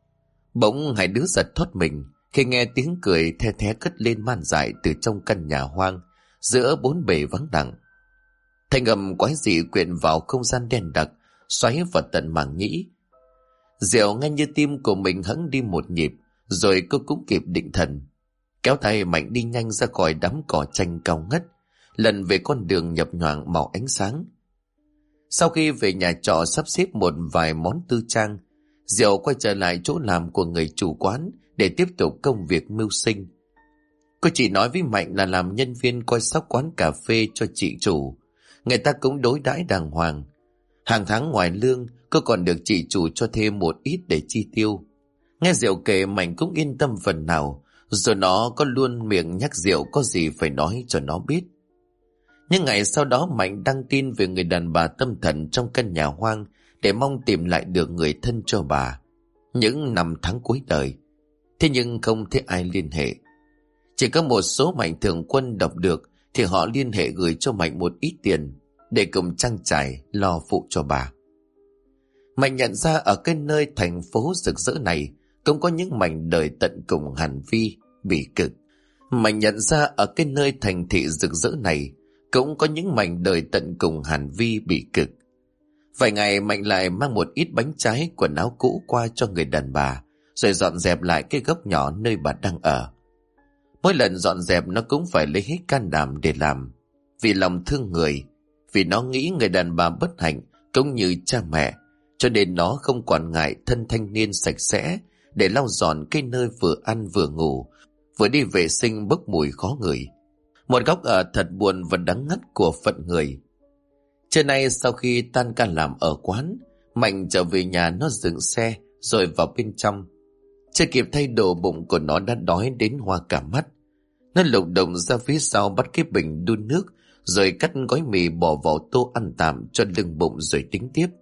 Bỗng hai đứa giật thoát mình khi nghe tiếng cười the thé cất lên man dại từ trong căn nhà hoang giữa bốn bề vắng lặng. Thanh âm quái dị quyện vào không gian đen đặc, xoáy vào tận màng nhĩ. Diệu nghe như tim của mình hững đi một nhịp, rồi cô cũng kịp định thần, kéo tay Mạnh đi nhanh ra khỏi đám cỏ tranh cao ngất, lần về con đường nhập nhoạng màu ánh sáng. Sau khi về nhà trọ sắp xếp một vài món tư trang, Diệu quay trở lại chỗ làm của người chủ quán để tiếp tục công việc mưu sinh. Cô chỉ nói với Mạnh là làm nhân viên coi sóc quán cà phê cho chị chủ, người ta cũng đối đãi đàng hoàng. Hàng tháng ngoài lương, cô còn được chị chủ cho thêm một ít để chi tiêu. Nghe Diệu kể, Mạnh cũng yên tâm phần nào, rồi nó có luôn miệng nhắc Diệu có gì phải nói cho nó biết. Những ngày sau đó Mạnh đăng tin về người đàn bà tâm thần trong căn nhà hoang để mong tìm lại được người thân cho bà những năm tháng cuối đời. Thế nhưng không thấy ai liên hệ. Chỉ có một số Mạnh thường quân đọc được thì họ liên hệ gửi cho Mạnh một ít tiền để cùng trang trải lo phụ cho bà. Mạnh nhận ra ở cái nơi thành phố rực rỡ này cũng có những mảnh đời tận cùng hàn vi, bỉ cực. Mạnh nhận ra ở cái nơi thành thị rực rỡ này cũng có những mảnh đời tận cùng hàn vi, bỉ cực. Vài ngày Mạnh lại mang một ít bánh trái, quần áo cũ qua cho người đàn bà, rồi dọn dẹp lại cái góc nhỏ nơi bà đang ở. Mỗi lần dọn dẹp nó cũng phải lấy hết can đảm để làm, vì lòng thương người, vì nó nghĩ người đàn bà bất hạnh cũng như cha mẹ, cho nên nó không quản ngại thân thanh niên sạch sẽ để lau dọn cái nơi vừa ăn vừa ngủ, vừa đi vệ sinh bốc mùi khó ngửi. Một góc ở thật buồn và đắng ngắt của phận người. Trưa nay sau khi tan ca làm ở quán, Mạnh trở về nhà, nó dừng xe rồi vào bên trong. Chưa kịp thay đồ, bụng của nó đã đói đến hoa cả mắt. Nó lục đục ra phía sau bắt cái bình đun nước, rồi cắt gói mì bỏ vào tô ăn tạm cho lưng bụng rồi tính tiếp.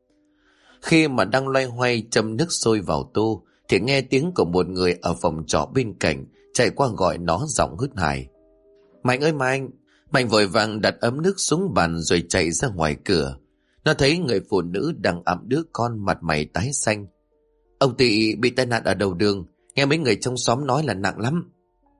Khi mà đang loay hoay châm nước sôi vào tô thì nghe tiếng của một người ở phòng trọ bên cạnh chạy qua gọi nó giọng hớt hải. Mạnh ơi Mạnh! Mạnh vội vàng đặt ấm nước xuống bàn rồi chạy ra ngoài cửa. Nó thấy người phụ nữ đang ẵm đứa con, mặt mày tái xanh. Ông Tị bị tai nạn ở đầu đường, nghe mấy người trong xóm nói là nặng lắm.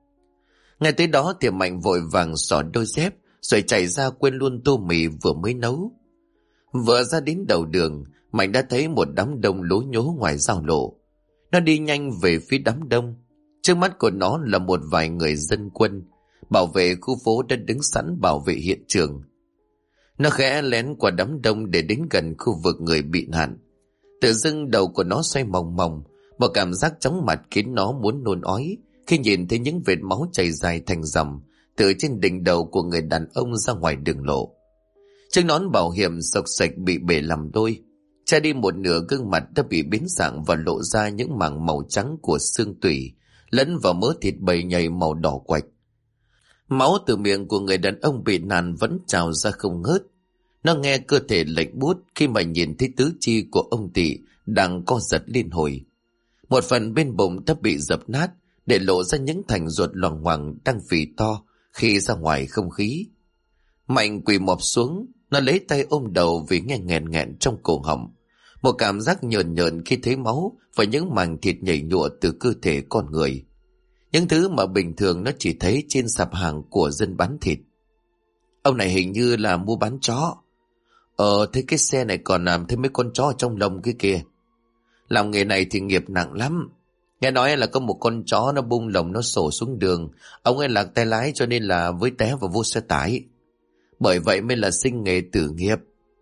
Ngay tới đó thì Mạnh vội vàng xỏ đôi dép rồi chạy ra, quên luôn tô mì vừa mới nấu. Vừa ra đến đầu đường, Mạnh đã thấy một đám đông lố nhố ngoài giao lộ. Nó đi nhanh về phía đám đông. Trước mắt của nó là một vài người dân quân bảo vệ khu phố đã đứng sẵn bảo vệ hiện trường. Nó khẽ lén qua đám đông để đến gần khu vực người bị nạn. Tự dưng đầu của nó xoay mòng mòng, một cảm giác chóng mặt khiến nó muốn nôn ói khi nhìn thấy những vệt máu chảy dài thành dòng từ trên đỉnh đầu của người đàn ông ra ngoài đường lộ. Chiếc nón bảo hiểm xộc xệch bị bể làm đôi, che đi một nửa gương mặt đã bị biến dạng và lộ ra những mảng màu trắng của xương tủy lẫn vào mớ thịt bầy nhầy màu đỏ quạch. Máu từ miệng của người đàn ông bị nạn vẫn trào ra không ngớt. Nó nghe cơ thể lạnh buốt khi mà nhìn thấy tứ chi của ông Tị đang co giật liên hồi. Một phần bên bụng đã bị dập nát để lộ ra những thành ruột loằng ngoằng đang phì to khi ra ngoài không khí. Mạnh quỳ mọp xuống, nó lấy tay ôm đầu vì nghe nghẹn nghẹn trong cổ họng. Một cảm giác nhợn nhợn khi thấy máu và những màng thịt nhảy nhụa từ cơ thể con người. Những thứ mà bình thường nó chỉ thấy trên sạp hàng của dân bán thịt. Ông này hình như là mua bán chó. Thấy cái xe này còn làm thêm mấy con chó ở trong lồng kia kìa. Làm nghề này thì nghiệp nặng lắm. Nghe nói là có một con chó nó bung lồng nó sổ xuống đường. Ông ấy lạc tay lái cho nên là với té vào vô xe tải. Bởi vậy mới là sinh nghề tử nghiệp.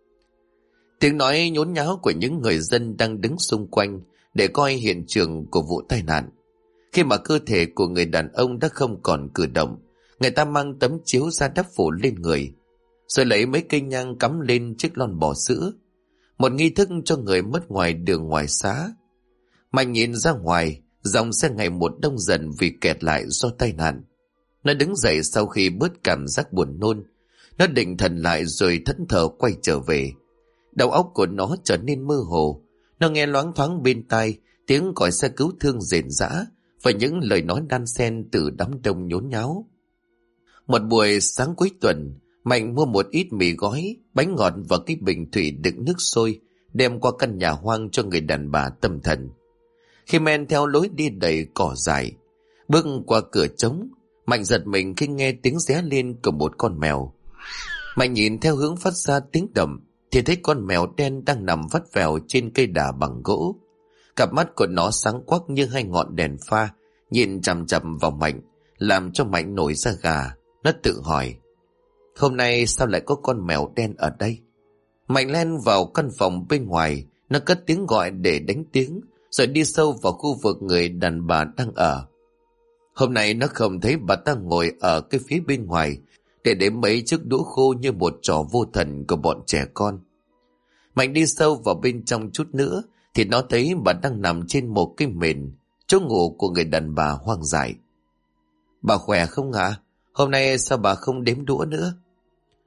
Tiếng nói nhốn nháo của những người dân đang đứng xung quanh để coi hiện trường của vụ tai nạn. Khi mà cơ thể của người đàn ông đã không còn cử động, người ta mang tấm chiếu ra đắp phủ lên người, rồi lấy mấy cây nhang cắm lên chiếc lon bò sữa. Một nghi thức cho người mất ngoài đường ngoài xá. Mạnh nhìn ra ngoài, dòng xe ngày một đông dần vì kẹt lại do tai nạn. Nó đứng dậy sau khi bớt cảm giác buồn nôn. Nó định thần lại rồi thẫn thờ quay trở về. Đầu óc của nó trở nên mơ hồ. Nó nghe loáng thoáng bên tai tiếng còi xe cứu thương rền rã và những lời nói đan xen từ đám đông nhốn nháo. Một buổi sáng cuối tuần, Mạnh mua một ít mì gói, bánh ngọt và cái bình thủy đựng nước sôi, đem qua căn nhà hoang cho người đàn bà tâm thần. Khi men theo lối đi đầy cỏ dại, bước qua cửa trống, Mạnh giật mình khi nghe tiếng réo lên của một con mèo. Mạnh nhìn theo hướng phát ra tiếng động thì thấy con mèo đen đang nằm vắt vẻo trên cây đà bằng gỗ. Cặp mắt của nó sáng quắc như hai ngọn đèn pha, nhìn chằm chằm vào Mạnh, làm cho Mạnh nổi da gà. Nó tự hỏi, hôm nay sao lại có con mèo đen ở đây? Mạnh len vào căn phòng bên ngoài, nó cất tiếng gọi để đánh tiếng, rồi đi sâu vào khu vực người đàn bà đang ở. Hôm nay nó không thấy bà ta ngồi ở cái phía bên ngoài để đếm mấy chiếc đũa khô như một trò vô thần của bọn trẻ con. Mạnh đi sâu vào bên trong chút nữa thì nó thấy bà đang nằm trên một cái mền, chỗ ngủ của người đàn bà hoang dại. Bà khỏe không ạ? Hôm nay sao bà không đếm đũa nữa?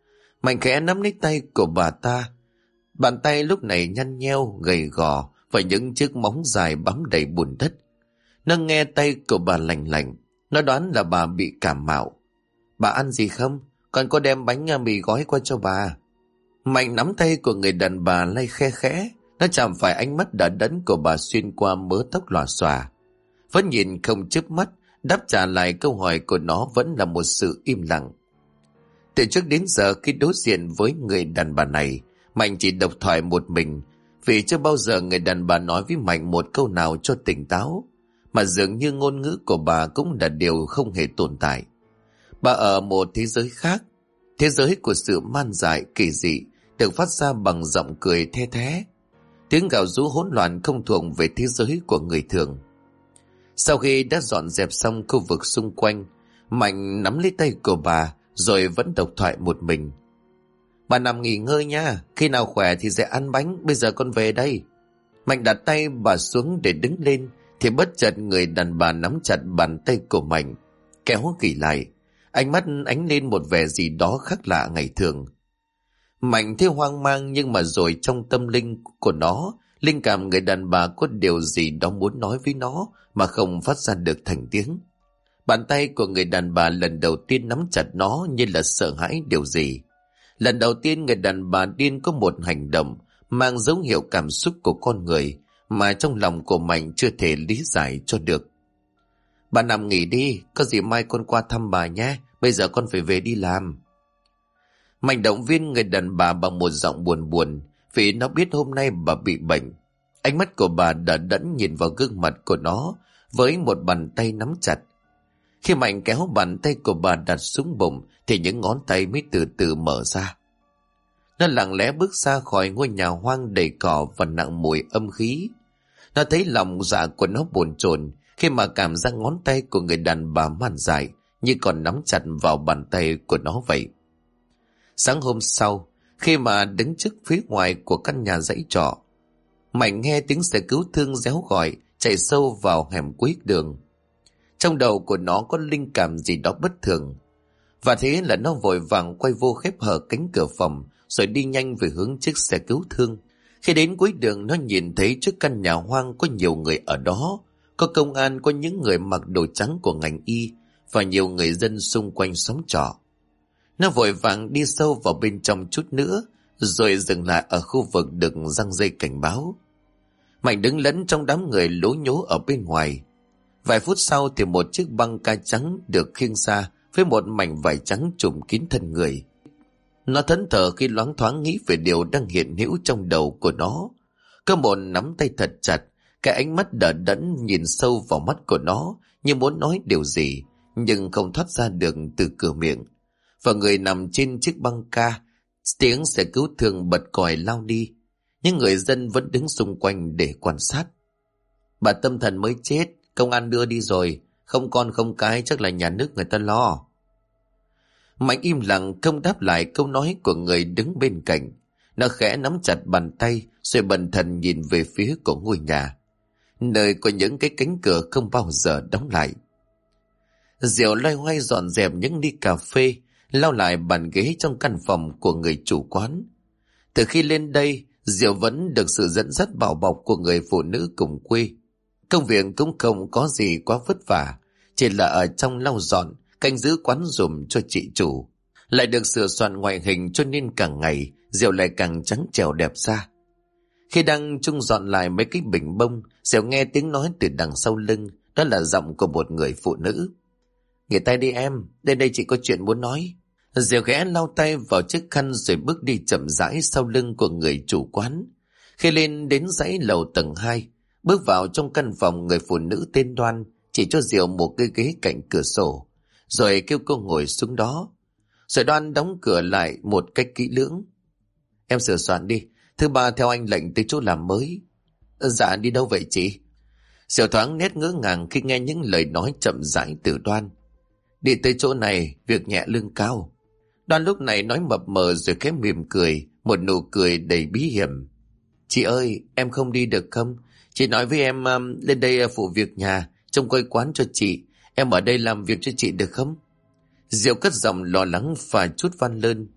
Mạnh khẽ nắm lấy tay của bà ta. Bàn tay lúc này nhăn nheo, gầy gò và những chiếc móng dài bám đầy bùn đất. Nó nghe tay của bà lành lành. Nó đoán là bà bị cảm mạo. Bà ăn gì không? Còn có đem bánh mì gói qua cho bà. Mạnh nắm tay của người đàn bà lay khe khẽ. Nó chạm phải ánh mắt đờ đẫn của bà xuyên qua mớ tóc lòa xòa. Vẫn nhìn không chớp mắt, đáp trả lại câu hỏi của nó vẫn là một sự im lặng. Từ trước đến giờ khi đối diện với người đàn bà này, Mạnh chỉ độc thoại một mình, vì chưa bao giờ người đàn bà nói với Mạnh một câu nào cho tỉnh táo, mà dường như ngôn ngữ của bà cũng là điều không hề tồn tại. Bà ở một thế giới khác, thế giới của sự man dại kỳ dị, được phát ra bằng giọng cười the thé. Tiếng gào rú hỗn loạn không thuộc về thế giới của người thường. Sau khi đã dọn dẹp xong khu vực xung quanh, Mạnh nắm lấy tay của bà rồi vẫn độc thoại một mình. Bà nằm nghỉ ngơi nha, khi nào khỏe thì sẽ ăn bánh, bây giờ con về đây. Mạnh đặt tay bà xuống để đứng lên, thì bất chợt người đàn bà nắm chặt bàn tay của Mạnh, kéo gỉ lại, ánh mắt ánh lên một vẻ gì đó khác lạ ngày thường. Mạnh thấy hoang mang, nhưng mà rồi trong tâm linh của nó, linh cảm người đàn bà có điều gì đó muốn nói với nó mà không phát ra được thành tiếng. Bàn tay của người đàn bà lần đầu tiên nắm chặt nó như là sợ hãi điều gì. Lần đầu tiên người đàn bà điên có một hành động mang dấu hiệu cảm xúc của con người mà trong lòng của Mạnh chưa thể lý giải cho được. Bà nằm nghỉ đi, có gì mai con qua thăm bà nhé, bây giờ con phải về đi làm. Mạnh động viên người đàn bà bằng một giọng buồn buồn, vì nó biết hôm nay bà bị bệnh. Ánh mắt của bà đờ đẫn nhìn vào gương mặt của nó với một bàn tay nắm chặt. Khi Mạnh kéo bàn tay của bà đặt xuống bụng thì những ngón tay mới từ từ mở ra. Nó lặng lẽ bước ra khỏi ngôi nhà hoang đầy cỏ và nặng mùi âm khí. Nó thấy lòng dạ của nó bồn chồn khi mà cảm giác ngón tay của người đàn bà man dại như còn nắm chặt vào bàn tay của nó vậy. Sáng hôm sau, khi mà đứng trước phía ngoài của căn nhà dãy trọ, Mạnh nghe tiếng xe cứu thương réo gọi chạy sâu vào hẻm cuối đường. Trong đầu của nó có linh cảm gì đó bất thường, và thế là nó vội vàng quay vô khép hở cánh cửa phòng rồi đi nhanh về hướng chiếc xe cứu thương. Khi đến cuối đường, nó nhìn thấy trước căn nhà hoang có nhiều người ở đó, có công an, có những người mặc đồ trắng của ngành y và nhiều người dân xung quanh xóm trọ. Nó vội vàng đi sâu vào bên trong chút nữa rồi dừng lại ở khu vực được giăng dây cảnh báo. Mạnh đứng lẫn trong đám người lố nhố ở bên ngoài. Vài phút sau thì một chiếc băng ca trắng được khiêng ra với một mảnh vải trắng trùm kín thân người. Nó thẫn thờ khi loáng thoáng nghĩ về điều đang hiện hữu trong đầu của nó. Có một nắm tay thật chặt, cái ánh mắt đờ đẫn nhìn sâu vào mắt của nó như muốn nói điều gì, nhưng không thoát ra được từ cửa miệng. Và người nằm trên chiếc băng ca, tiếng xe cứu thương bật còi lao đi. Những người dân vẫn đứng xung quanh để quan sát. Bà tâm thần mới chết, công an đưa đi rồi, không con không cái, chắc là nhà nước người ta lo. Mạnh im lặng không đáp lại câu nói của người đứng bên cạnh. Nó khẽ nắm chặt bàn tay rồi bần thần nhìn về phía của ngôi nhà, nơi có những cái cánh cửa không bao giờ đóng lại. Diệu loay hoay dọn dẹp những ly cà phê, lau lại bàn ghế trong căn phòng của người chủ quán. Từ khi lên đây, Diệu vẫn được sự dẫn dắt bảo bọc của người phụ nữ cùng quê. Công việc cũng không có gì quá vất vả, chỉ là ở trong lau dọn, canh giữ quán dùm cho chị chủ. Lại được sửa soạn ngoại hình cho nên càng ngày Diệu lại càng trắng trẻo đẹp ra. Khi đang chung dọn lại mấy cái bình bông, Diệu nghe tiếng nói từ đằng sau lưng, đó là giọng của một người phụ nữ. Nghỉ tay đi em, đến đây chị có chuyện muốn nói. Diệu khẽ lau tay vào chiếc khăn rồi bước đi chậm rãi sau lưng của người chủ quán. Khi lên đến dãy lầu tầng 2, bước vào trong căn phòng, người phụ nữ tên Đoan chỉ cho Diệu một cái ghế cạnh cửa sổ, rồi kêu cô ngồi xuống đó. Rồi Đoan đóng cửa lại một cách kỹ lưỡng. Em sửa soạn đi, thứ ba theo anh lệnh tới chỗ làm mới. Dạ, đi đâu vậy chị? Diệu thoáng nét ngỡ ngàng khi nghe những lời nói chậm rãi từ Đoan. Đi tới chỗ này, việc nhẹ lương cao. Đoan lúc này nói mập mờ rồi khẽ mỉm cười, một nụ cười đầy bí hiểm. Chị ơi, em không đi được không? Chị nói với em lên đây phụ việc nhà, trông coi quán cho chị. Em ở đây làm việc cho chị được không? Diệu cất giọng lo lắng và chút van lơn.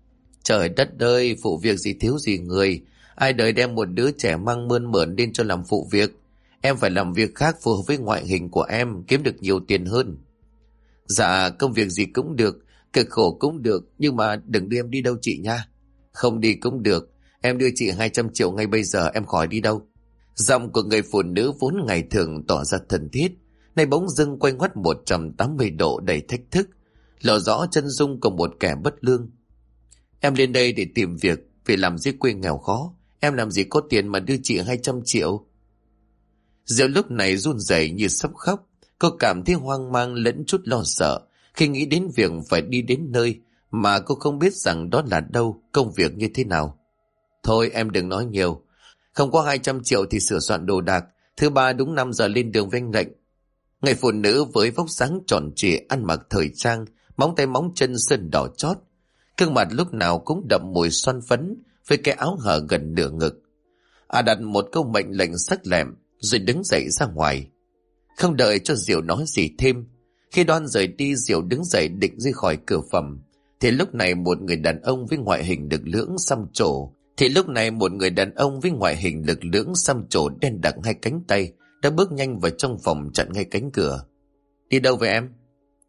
Trời đất ơi, phụ việc gì thiếu gì người. Ai đời đem một đứa trẻ mang mơn mởn lên cho làm phụ việc. Em phải làm việc khác phù hợp với ngoại hình của em, kiếm được nhiều tiền hơn. Dạ, công việc gì cũng được, cực khổ cũng được, nhưng mà đừng đưa em đi đâu chị nha. Không đi cũng được, em đưa chị 200 triệu ngay bây giờ, em khỏi đi đâu. Giọng của người phụ nữ vốn ngày thường tỏ ra thân thiết, nay bỗng dưng quay ngoắt 180 độ đầy thách thức, lộ rõ chân dung của một kẻ bất lương. Em lên đây để tìm việc, vì làm dưới quê nghèo khó, em làm gì có tiền mà đưa chị 200 triệu. Diệu lúc này run rẩy như sắp khóc. Cô cảm thấy hoang mang lẫn chút lo sợ khi nghĩ đến việc phải đi đến nơi mà cô không biết rằng đó là đâu, công việc như thế nào. Thôi em đừng nói nhiều. Không có 200 triệu thì sửa soạn đồ đạc. Thứ ba đúng 5 giờ lên đường với anh lệnh. Người phụ nữ với vóc dáng tròn trịa, ăn mặc thời trang, móng tay móng chân sơn đỏ chót, gương mặt lúc nào cũng đậm mùi son phấn với cái áo hở gần nửa ngực. Đặt một câu mệnh lệnh sắc lẹm rồi đứng dậy ra ngoài. Không đợi cho Diệu nói gì thêm, khi Đoan rời đi, Diệu đứng dậy định đi khỏi cửa phòng, thì lúc này một người đàn ông với ngoại hình lực lưỡng xăm trổ đen đặc hai cánh tay đã bước nhanh vào trong phòng, chặn ngay cánh cửa. Đi đâu vậy em?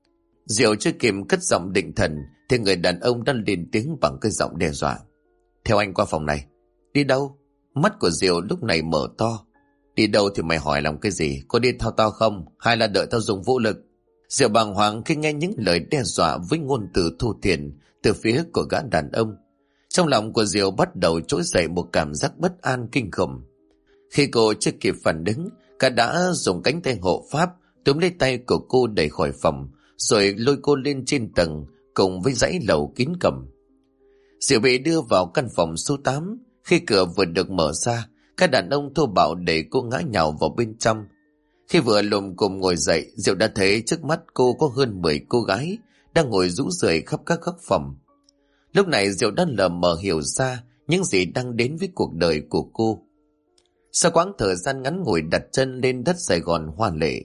Diệu chưa kịp cất giọng định thần thì người đàn ông đã lên tiếng bằng cái giọng đe dọa. Theo anh qua phòng này. Đi đâu? Mắt của Diệu lúc này mở to. Đi đâu thì mày hỏi làm cái gì? Có đi theo tao không? Hay là đợi tao dùng vũ lực? Diệu bàng hoàng khi nghe những lời đe dọa với ngôn từ thô thiển từ phía của gã đàn ông. Trong lòng của Diệu bắt đầu trỗi dậy một cảm giác bất an kinh khủng. Khi cô chưa kịp phản ứng, gã đã dùng cánh tay hộ pháp túm lấy tay của cô đẩy khỏi phòng, rồi lôi cô lên trên tầng cùng với dãy lầu kín cẩm. Diệu bị đưa vào căn phòng số 8. Khi cửa vừa được mở ra, các đàn ông thô bạo đẩy cô ngã nhào vào bên trong. Khi vừa lùm cùm ngồi dậy, Diệu đã thấy trước mắt cô có hơn 10 cô gái đang ngồi rũ rượi khắp các góc phòng. Lúc này Diệu đã lờ mờ hiểu ra những gì đang đến với cuộc đời của cô. Sau quãng thời gian ngắn ngủi đặt chân lên đất Sài Gòn hoa lệ,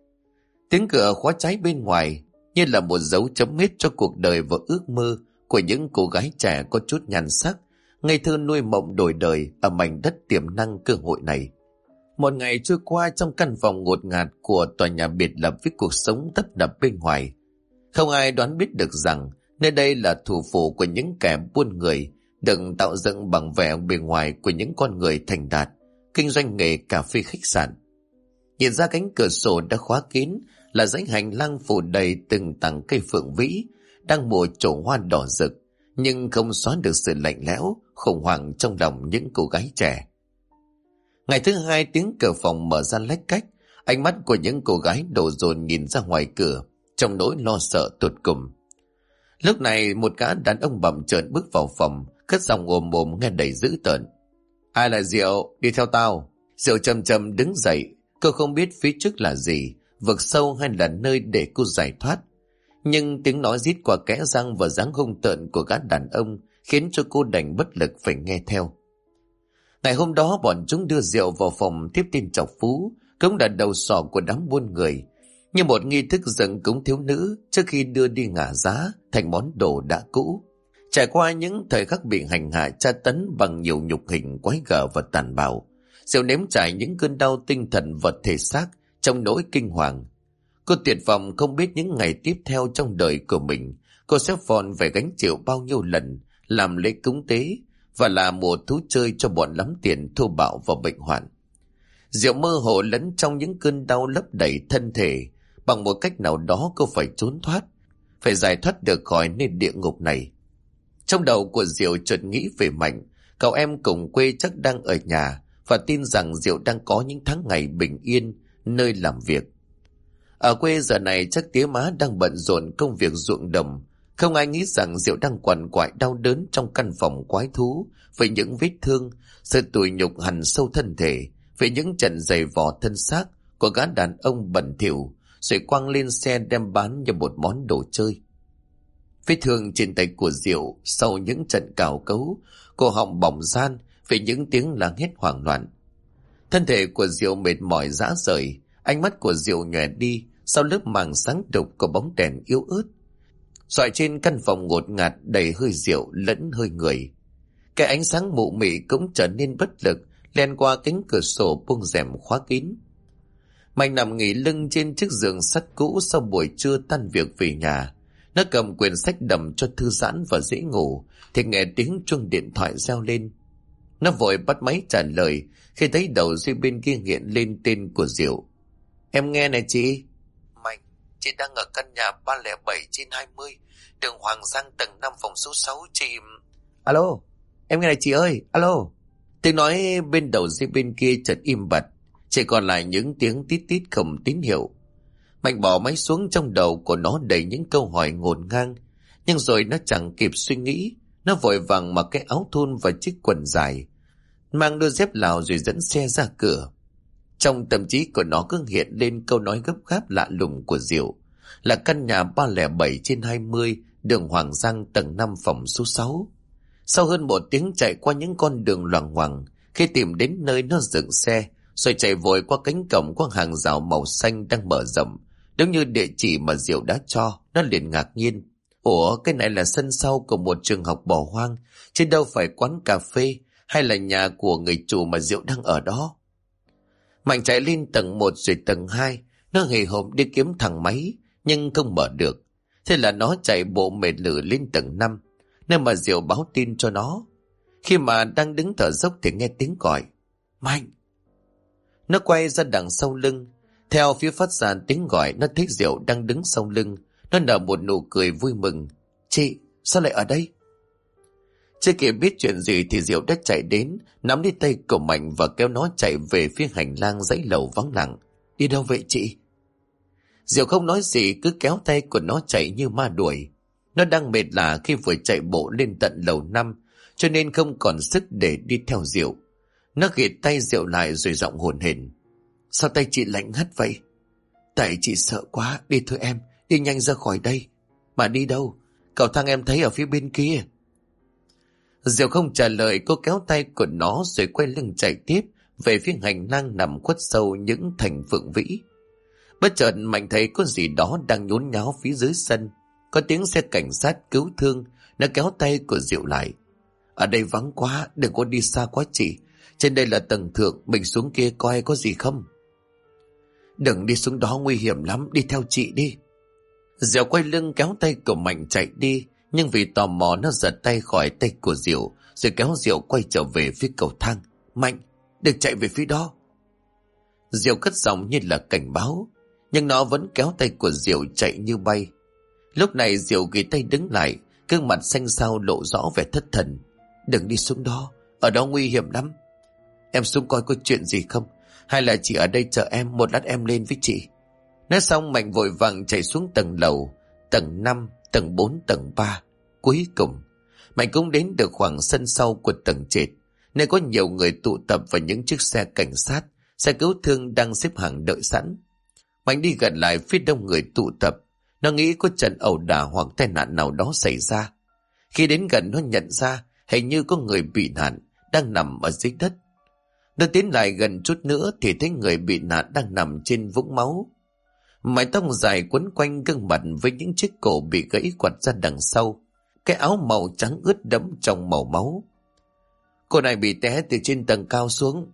tiếng cửa khóa trái bên ngoài như là một dấu chấm hết cho cuộc đời và ước mơ của những cô gái trẻ có chút nhan sắc, ngây thơ nuôi mộng đổi đời ở mảnh đất tiềm năng cơ hội này. Một ngày trôi qua trong căn phòng ngột ngạt của tòa nhà biệt lập với cuộc sống tấp nập bên ngoài. Không ai đoán biết được rằng nơi đây là thủ phủ của những kẻ buôn người, được tạo dựng bằng vẻ bề ngoài của những con người thành đạt, kinh doanh nghề cà phê khách sạn. Nhìn ra cánh cửa sổ đã khóa kín là dãy hành lang phủ đầy từng tầng cây phượng vĩ đang mùa trổ hoa đỏ rực, nhưng không xóa được sự lạnh lẽo, khủng hoảng trong lòng những cô gái trẻ. Ngày thứ hai, tiếng cửa phòng mở ra lách cách, ánh mắt của những cô gái đổ dồn nhìn ra ngoài cửa trong nỗi lo sợ tột cùng. Lúc này một gã đàn ông bặm trợn bước vào phòng, cất giọng ồm ồm nghe đầy dữ tợn. Ai là Diệu? Đi theo tao. Diệu chậm chậm đứng dậy, cô không biết phía trước là gì, vực sâu hay là nơi để cô giải thoát. Nhưng tiếng nói rít qua kẽ răng và dáng hung tợn của gã đàn ông khiến cho cô đành bất lực phải nghe theo. Ngày hôm đó bọn chúng đưa Diệu vào phòng tiếp tin chọc phú, cũng là đầu sỏ của đám buôn người, như một nghi thức dâng cúng thiếu nữ trước khi đưa đi ngả giá thành món đồ đã cũ. Trải qua những thời khắc bị hành hạ tra tấn bằng nhiều nhục hình quái gở và tàn bạo, Diệu nếm trải những cơn đau tinh thần và thể xác trong nỗi kinh hoàng. Cô tuyệt vọng không biết những ngày tiếp theo trong đời của mình cô sẽ còn phải gánh chịu bao nhiêu lần làm lễ cúng tế và là một thú chơi cho bọn lắm tiền thô bạo và bệnh hoạn. Diệu mơ hồ lẫn trong những cơn đau lấp đầy thân thể. Bằng một cách nào đó cô phải trốn thoát, phải giải thoát được khỏi nơi địa ngục này. Trong đầu của Diệu chợt nghĩ về Mạnh, cậu em cùng quê chắc đang ở nhà, và tin rằng Diệu đang có những tháng ngày bình yên nơi làm việc. Ở quê giờ này chắc tía má đang bận rộn công việc ruộng đồng. Không ai nghĩ rằng Diệu đang quằn quại đau đớn trong căn phòng quái thú, với những vết thương, sự tủi nhục hằn sâu thân thể, với những trận giày vò thân xác của gã đàn ông bẩn thỉu, rồi quăng lên xe đem bán như một món đồ chơi. Vết thương trên tay của Diệu sau những trận cào cấu, cổ họng bỏng ran vì những tiếng la hét hoảng loạn. Thân thể của Diệu mệt mỏi rã rời, ánh mắt của Diệu nhòe đi sau lớp màng sáng đục của bóng đèn yếu ớt. Dọi trên căn phòng ngột ngạt đầy hơi rượu lẫn hơi người. Cái ánh sáng mụ mị cũng trở nên bất lực, len qua cánh cửa sổ buông rèm khóa kín. Mạnh nằm nghỉ lưng trên chiếc giường sắt cũ sau buổi trưa tan việc về nhà. Nó cầm quyển sách đầm cho thư giãn và dễ ngủ, thì nghe tiếng chuông điện thoại reo lên. Nó vội bắt máy trả lời khi thấy đầu dây bên kia hiện lên tên của Diệu. Em nghe này chị. Mạnh, chị đang ở căn nhà 307/20, đường Hoàng Giang tầng 5 phòng số 6 chị. Alo, em nghe này chị ơi, alo. Tiếng nói bên đầu dây bên kia chợt im bặt, chỉ còn lại những tiếng tít tít không tín hiệu. Mạnh bỏ máy xuống, trong đầu của nó đầy những câu hỏi ngổn ngang, nhưng rồi nó chẳng kịp suy nghĩ. Nó vội vàng mặc cái áo thun và chiếc quần dài, mang đôi dép Lào rồi dẫn xe ra cửa. Trong tâm trí của nó cứ hiện lên câu nói gấp gáp lạ lùng của Diệu, là căn nhà 307/20, đường Hoàng Giang tầng 5 phòng số 6. Sau hơn một tiếng chạy qua những con đường loằng ngoằng, khi tìm đến nơi, nó dừng xe rồi chạy vội qua cánh cổng qua hàng rào màu xanh đang mở rộng, đúng như địa chỉ mà Diệu đã cho. Nó liền ngạc nhiên. Ủa, cái này là sân sau của một trường học bỏ hoang, chứ đâu phải quán cà phê hay là nhà của người chủ mà Diệu đang ở đó. Mạnh chạy lên tầng 1 rồi tầng 2, nó hì hục đi kiếm thang máy nhưng không mở được. Thế là nó chạy bộ mệt lử lên tầng 5, nơi mà Diệu báo tin cho nó. Khi mà đang đứng thở dốc thì nghe tiếng gọi. Mạnh! Nó quay ra đằng sau lưng, theo phía phát ra tiếng gọi, nó thấy Diệu đang đứng sau lưng. Nó nở một nụ cười vui mừng. Chị, sao lại ở đây? Chưa kịp biết chuyện gì thì Diệu đã chạy đến, nắm lấy tay của Mạnh và kéo nó chạy về phía hành lang dãy lầu vắng lặng. Đi đâu vậy chị? Diệu không nói gì, cứ kéo tay của nó chạy như ma đuổi. Nó đang mệt lả khi vừa chạy bộ lên tận lầu 5, cho nên không còn sức để đi theo Diệu. Nó ghịt tay Diệu lại rồi giọng hồn hển. Sao tay chị lạnh ngắt vậy? Tại chị sợ quá, đi thôi em, đi nhanh ra khỏi đây. Mà đi đâu? Cầu thang em thấy ở phía bên kia. Diệu không trả lời, cô kéo tay của nó rồi quay lưng chạy tiếp về phía hành lang nằm khuất sâu những thành phượng vĩ. Bất chợt Mạnh thấy có gì đó đang nhốn nháo phía dưới sân. Có tiếng xe cảnh sát cứu thương. Nó kéo tay của Diệu lại. Ở đây vắng quá, đừng có đi xa quá chị. Trên đây là tầng thượng, mình xuống kia coi có gì không. Đừng đi xuống đó, nguy hiểm lắm, đi theo chị đi. Diệu quay lưng kéo tay của Mạnh chạy đi, nhưng vì tò mò nó giật tay khỏi tay của Diệu rồi kéo Diệu quay trở về phía cầu thang. Mạnh, đừng chạy về phía đó. Diệu cất giọng như là cảnh báo, nhưng nó vẫn kéo tay của Diệu chạy như bay. Lúc này Diệu ghi tay đứng lại, gương mặt xanh xao lộ rõ vẻ thất thần. Đừng đi xuống đó, ở đó nguy hiểm lắm. Em xuống coi có chuyện gì không, hay là chị ở đây chờ em, một lát em lên với chị. Nói xong Mạnh vội vàng chạy xuống tầng lầu, tầng 5, tầng 4, tầng 3. Cuối cùng Mạnh cũng đến được khoảng sân sau của tầng trệt, nơi có nhiều người tụ tập và những chiếc xe cảnh sát, xe cứu thương đang xếp hàng đợi sẵn. Mạnh đi gần lại phía đông người tụ tập. Nó nghĩ có trận ẩu đả hoặc tai nạn nào đó xảy ra. Khi đến gần nó nhận ra hình như có người bị nạn đang nằm ở dưới đất. Nó tiến lại gần chút nữa thì thấy người bị nạn đang nằm trên vũng máu. Mái tóc dài quấn quanh gương mặt với những chiếc cổ bị gãy quặt ra đằng sau. Cái áo màu trắng ướt đẫm trong màu máu. Cô này bị té từ trên tầng cao xuống.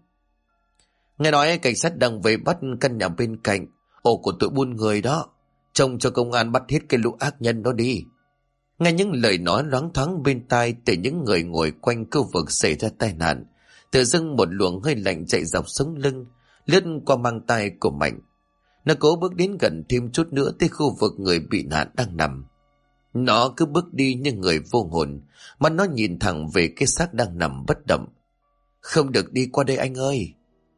Nghe nói cảnh sát đang vây bắt căn nhà bên cạnh, ổ của tụi buôn người đó. Trông cho công an bắt hết cái lũ ác nhân đó đi. Nghe những lời nói loáng thoáng bên tai từ những người ngồi quanh khu vực xảy ra tai nạn, tự dưng một luồng hơi lạnh chạy dọc sống lưng, lướt qua mang tai của Mạnh. Nó cố bước đến gần thêm chút nữa tới khu vực người bị nạn đang nằm. Nó cứ bước đi như người vô hồn, mà nó nhìn thẳng về cái xác đang nằm bất động. Không được đi qua đây anh ơi.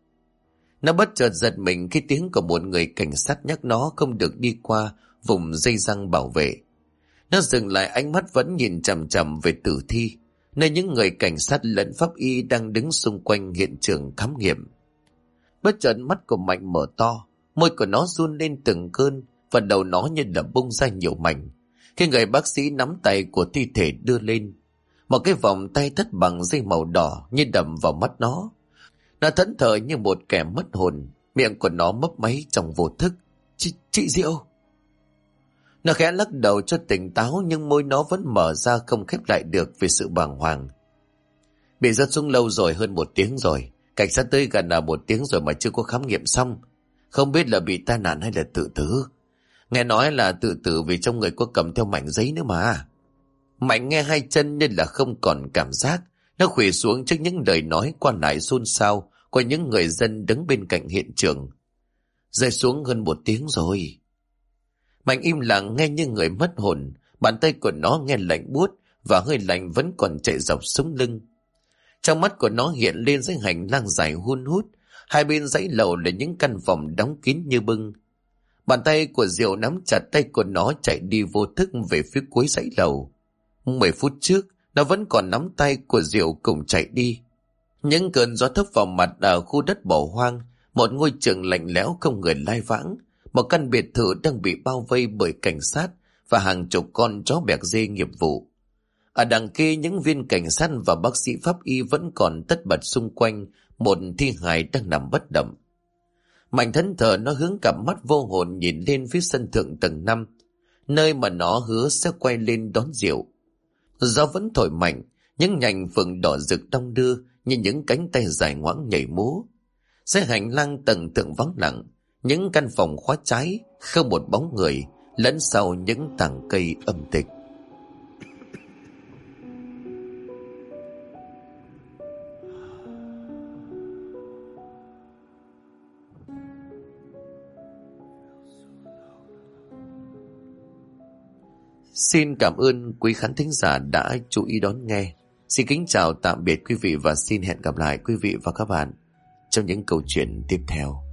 Nó bất chợt giật mình khi tiếng của một người cảnh sát nhắc nó không được đi qua vùng dây răng bảo vệ. Nó dừng lại, ánh mắt vẫn nhìn chằm chằm về tử thi, nơi những người cảnh sát lẫn pháp y đang đứng xung quanh hiện trường khám nghiệm. Bất chợt mắt của Mạnh mở to, môi của nó run lên từng cơn và đầu nó như là bung ra nhiều mảnh. Khi người bác sĩ nắm tay của thi thể đưa lên, một cái vòng tay thắt bằng dây màu đỏ như đầm vào mắt nó. Nó thẫn thờ như một kẻ mất hồn, miệng của nó mấp máy trong vô thức. Chị Diệu. Nó khẽ lắc đầu cho tỉnh táo, nhưng môi nó vẫn mở ra không khép lại được vì sự bàng hoàng. Bị rớt xuống lâu rồi, hơn 1 tiếng rồi. Cảnh sát tới gần 1 tiếng rồi mà chưa có khám nghiệm xong. Không biết là bị tai nạn hay là tự tử. Nghe nói là tự tử vì trong người có cầm theo mảnh giấy nữa mà. Mạnh nghe hai chân nên là không còn cảm giác. Nó khuỵu xuống trước những lời nói qua lại xôn xao của những người dân đứng bên cạnh hiện trường. Rơi xuống hơn 1 tiếng rồi. Mạnh im lặng nghe như người mất hồn. Bàn tay của nó nghe lạnh buốt và hơi lạnh vẫn còn chạy dọc sống lưng. Trong mắt của nó hiện lên dãy hành lang dài hun hút. Hai bên dãy lầu là những căn phòng đóng kín như bưng. Bàn tay của Diệu nắm chặt tay của nó chạy đi vô thức về phía cuối dãy lầu. 10 phút trước, nó vẫn còn nắm tay của Diệu cùng chạy đi. Những cơn gió thốc vào mặt ở khu đất bỏ hoang, một ngôi trường lạnh lẽo không người lai vãng, một căn biệt thự đang bị bao vây bởi cảnh sát và hàng chục con chó bẹc dê nghiệp vụ. Ở đằng kia, những viên cảnh sát và bác sĩ pháp y vẫn còn tất bật xung quanh một thi hài đang nằm bất động. Mạnh thẫn thờ nó hướng cặp mắt vô hồn nhìn lên phía sân thượng tầng 5, nơi mà nó hứa sẽ quay lên đón Diệu. Gió vẫn thổi mạnh, những nhành phượng đỏ rực đong đưa như những cánh tay dài ngoãng nhảy múa. Dưới hành lang tầng thượng vắng lặng, những căn phòng khóa trái, không một bóng người, lẫn sau những tảng cây âm tịch. Xin cảm ơn quý khán thính giả đã chú ý đón nghe. Xin kính chào tạm biệt quý vị và xin hẹn gặp lại quý vị và các bạn trong những câu chuyện tiếp theo.